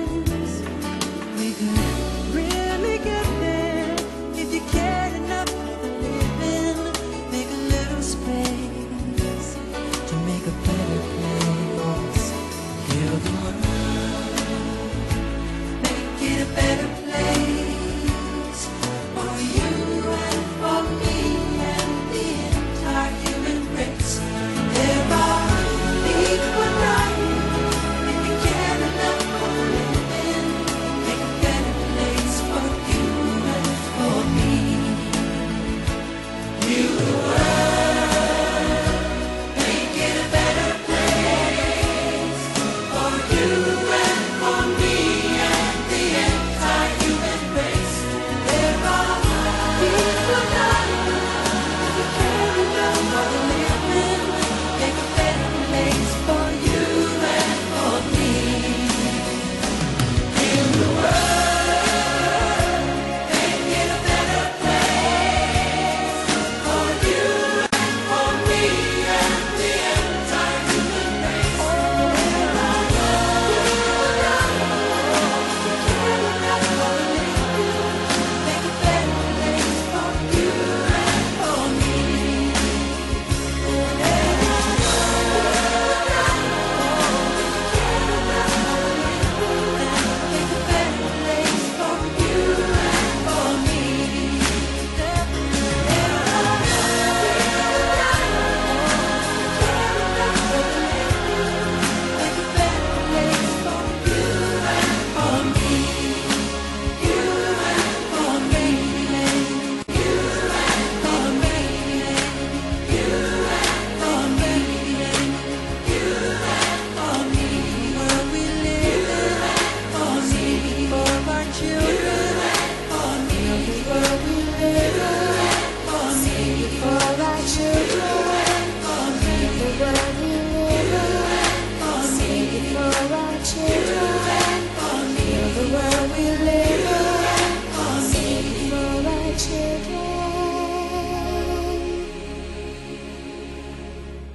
We could really get there if you cared enough for the living. Make a little space to make a better place. Heal the world, make it a better place for you and for me and the entire human race. There are people dying. If you care enough for the living, make a better place for you and for me. Heal the world, make it a better place for you and for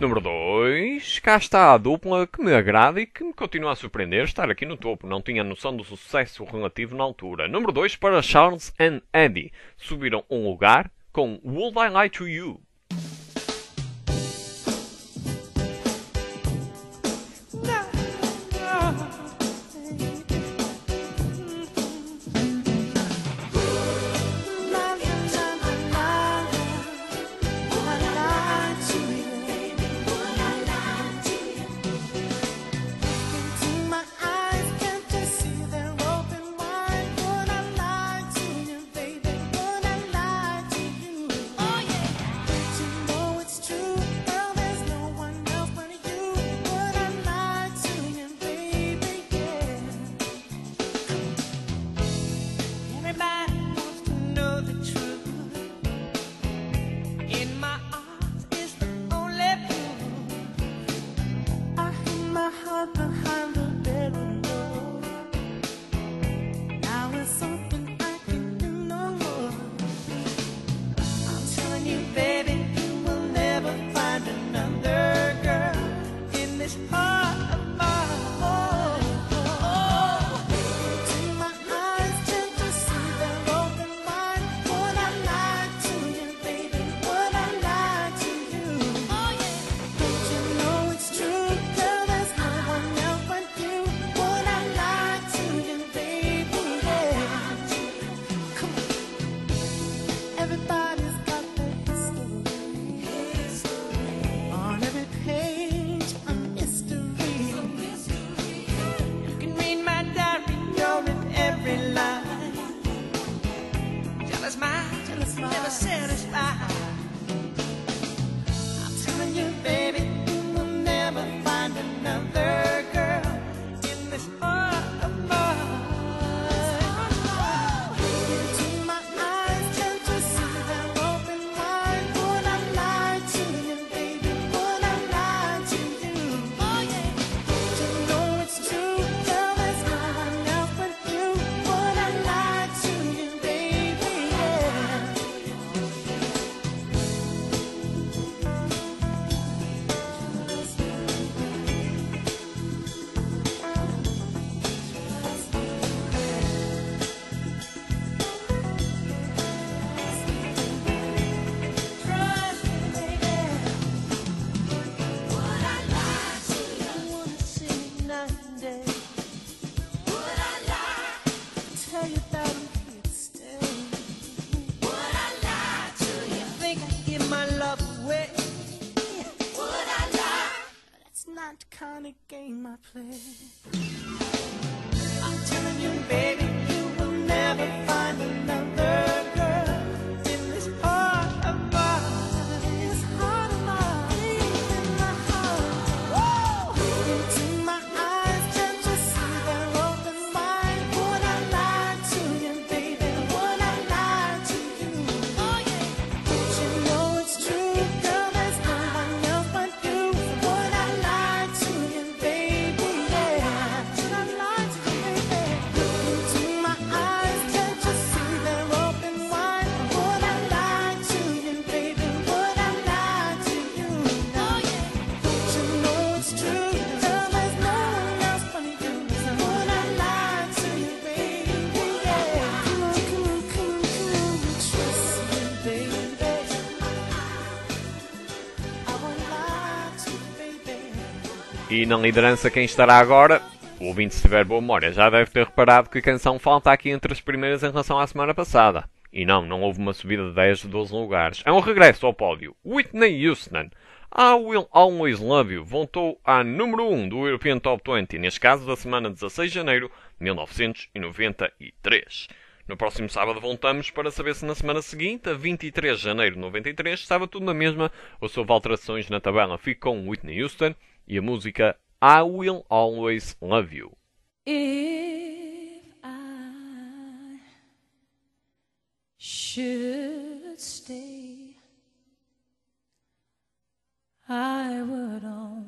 número 2, cá está a dupla que me agrada e que me continua a surpreender estar aqui no topo. Não tinha noção do sucesso relativo na altura. Número 2 para Charles and Eddie. Subiram um lugar com Would I Lie to You. Kind of game I play. I'm telling you, baby, you will never find another girl in this heart of mine. This heart of mine, in my heart. Woo! Into my eyes, can't you see they're open wide? Would I lie to you, baby? Would I lie to you? Oh yeah. Don't you know it's true, girl? There's no one else but you. Would I lie to you, baby? Yeah. Would I lie to you, baby? Into my eyes, can't you see they're open wide? Would I lie to you, baby? Would I lie to you? Oh yeah. Don't you know it's true, girl? There's no one else but you. Would I lie to you, baby? Yeah. Come on, come on, come on, come on, trust me, baby. I won't lie to you, baby. E na liderança quem estará agora? O ouvinte, se tiver boa memória, já deve ter reparado que a canção falta aqui entre as primeiras em relação à semana passada. E não houve uma subida de 10 de 12 lugares. É um regresso ao pódio. Whitney Houston, I Will Always Love You, voltou à número 1 do European Top 20, neste caso da semana 16 de janeiro de 1993. No próximo sábado voltamos para saber se na semana seguinte, a 23 de janeiro de 93, estava tudo na mesma ou se houve alterações na tabela. Fico com Whitney Houston e a música I Will Always Love You. If I should stay, I would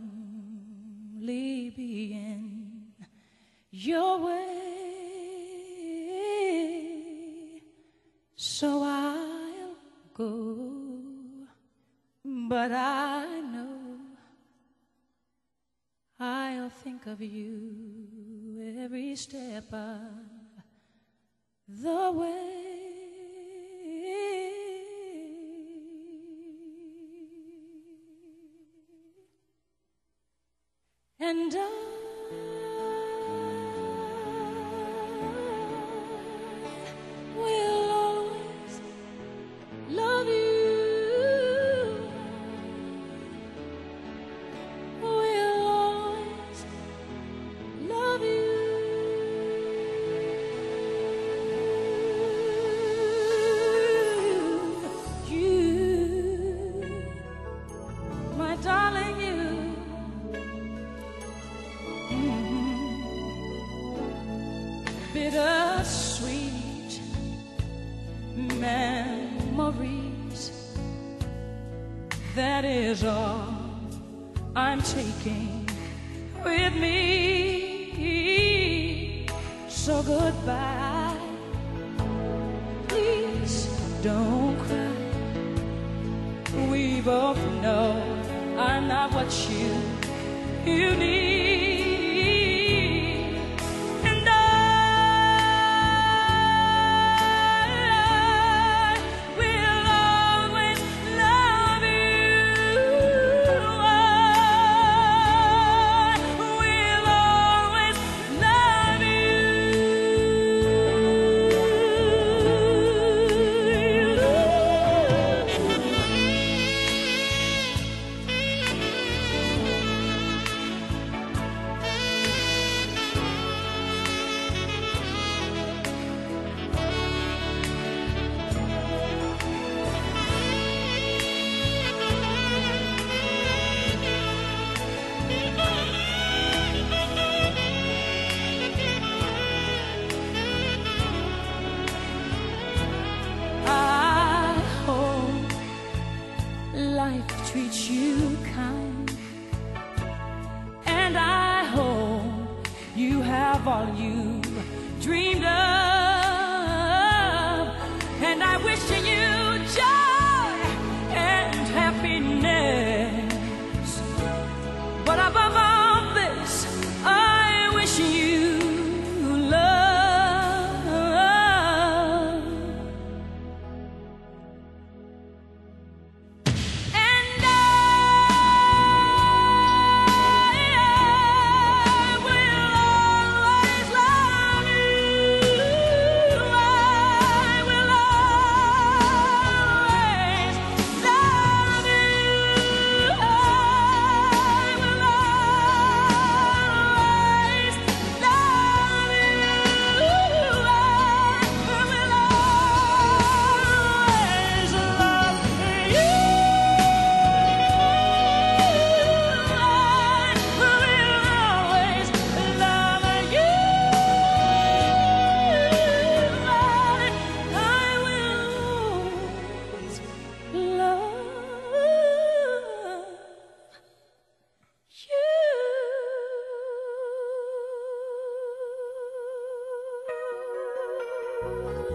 only be in your way, so I'll go, but I know love you every step of the way. And I will always love you. Will always love you. You, my darling, you. Bittersweet memories, that is all I'm taking with me. So goodbye, please don't cry. We both know I'm not what you need. And I will always love you. I will always love I hope life treats you kind, and I hope you have all you dreamed of, and I wish you joy and happiness. But above all this, I wish you love. And I will always love you. I will always love you. I will always love you. You.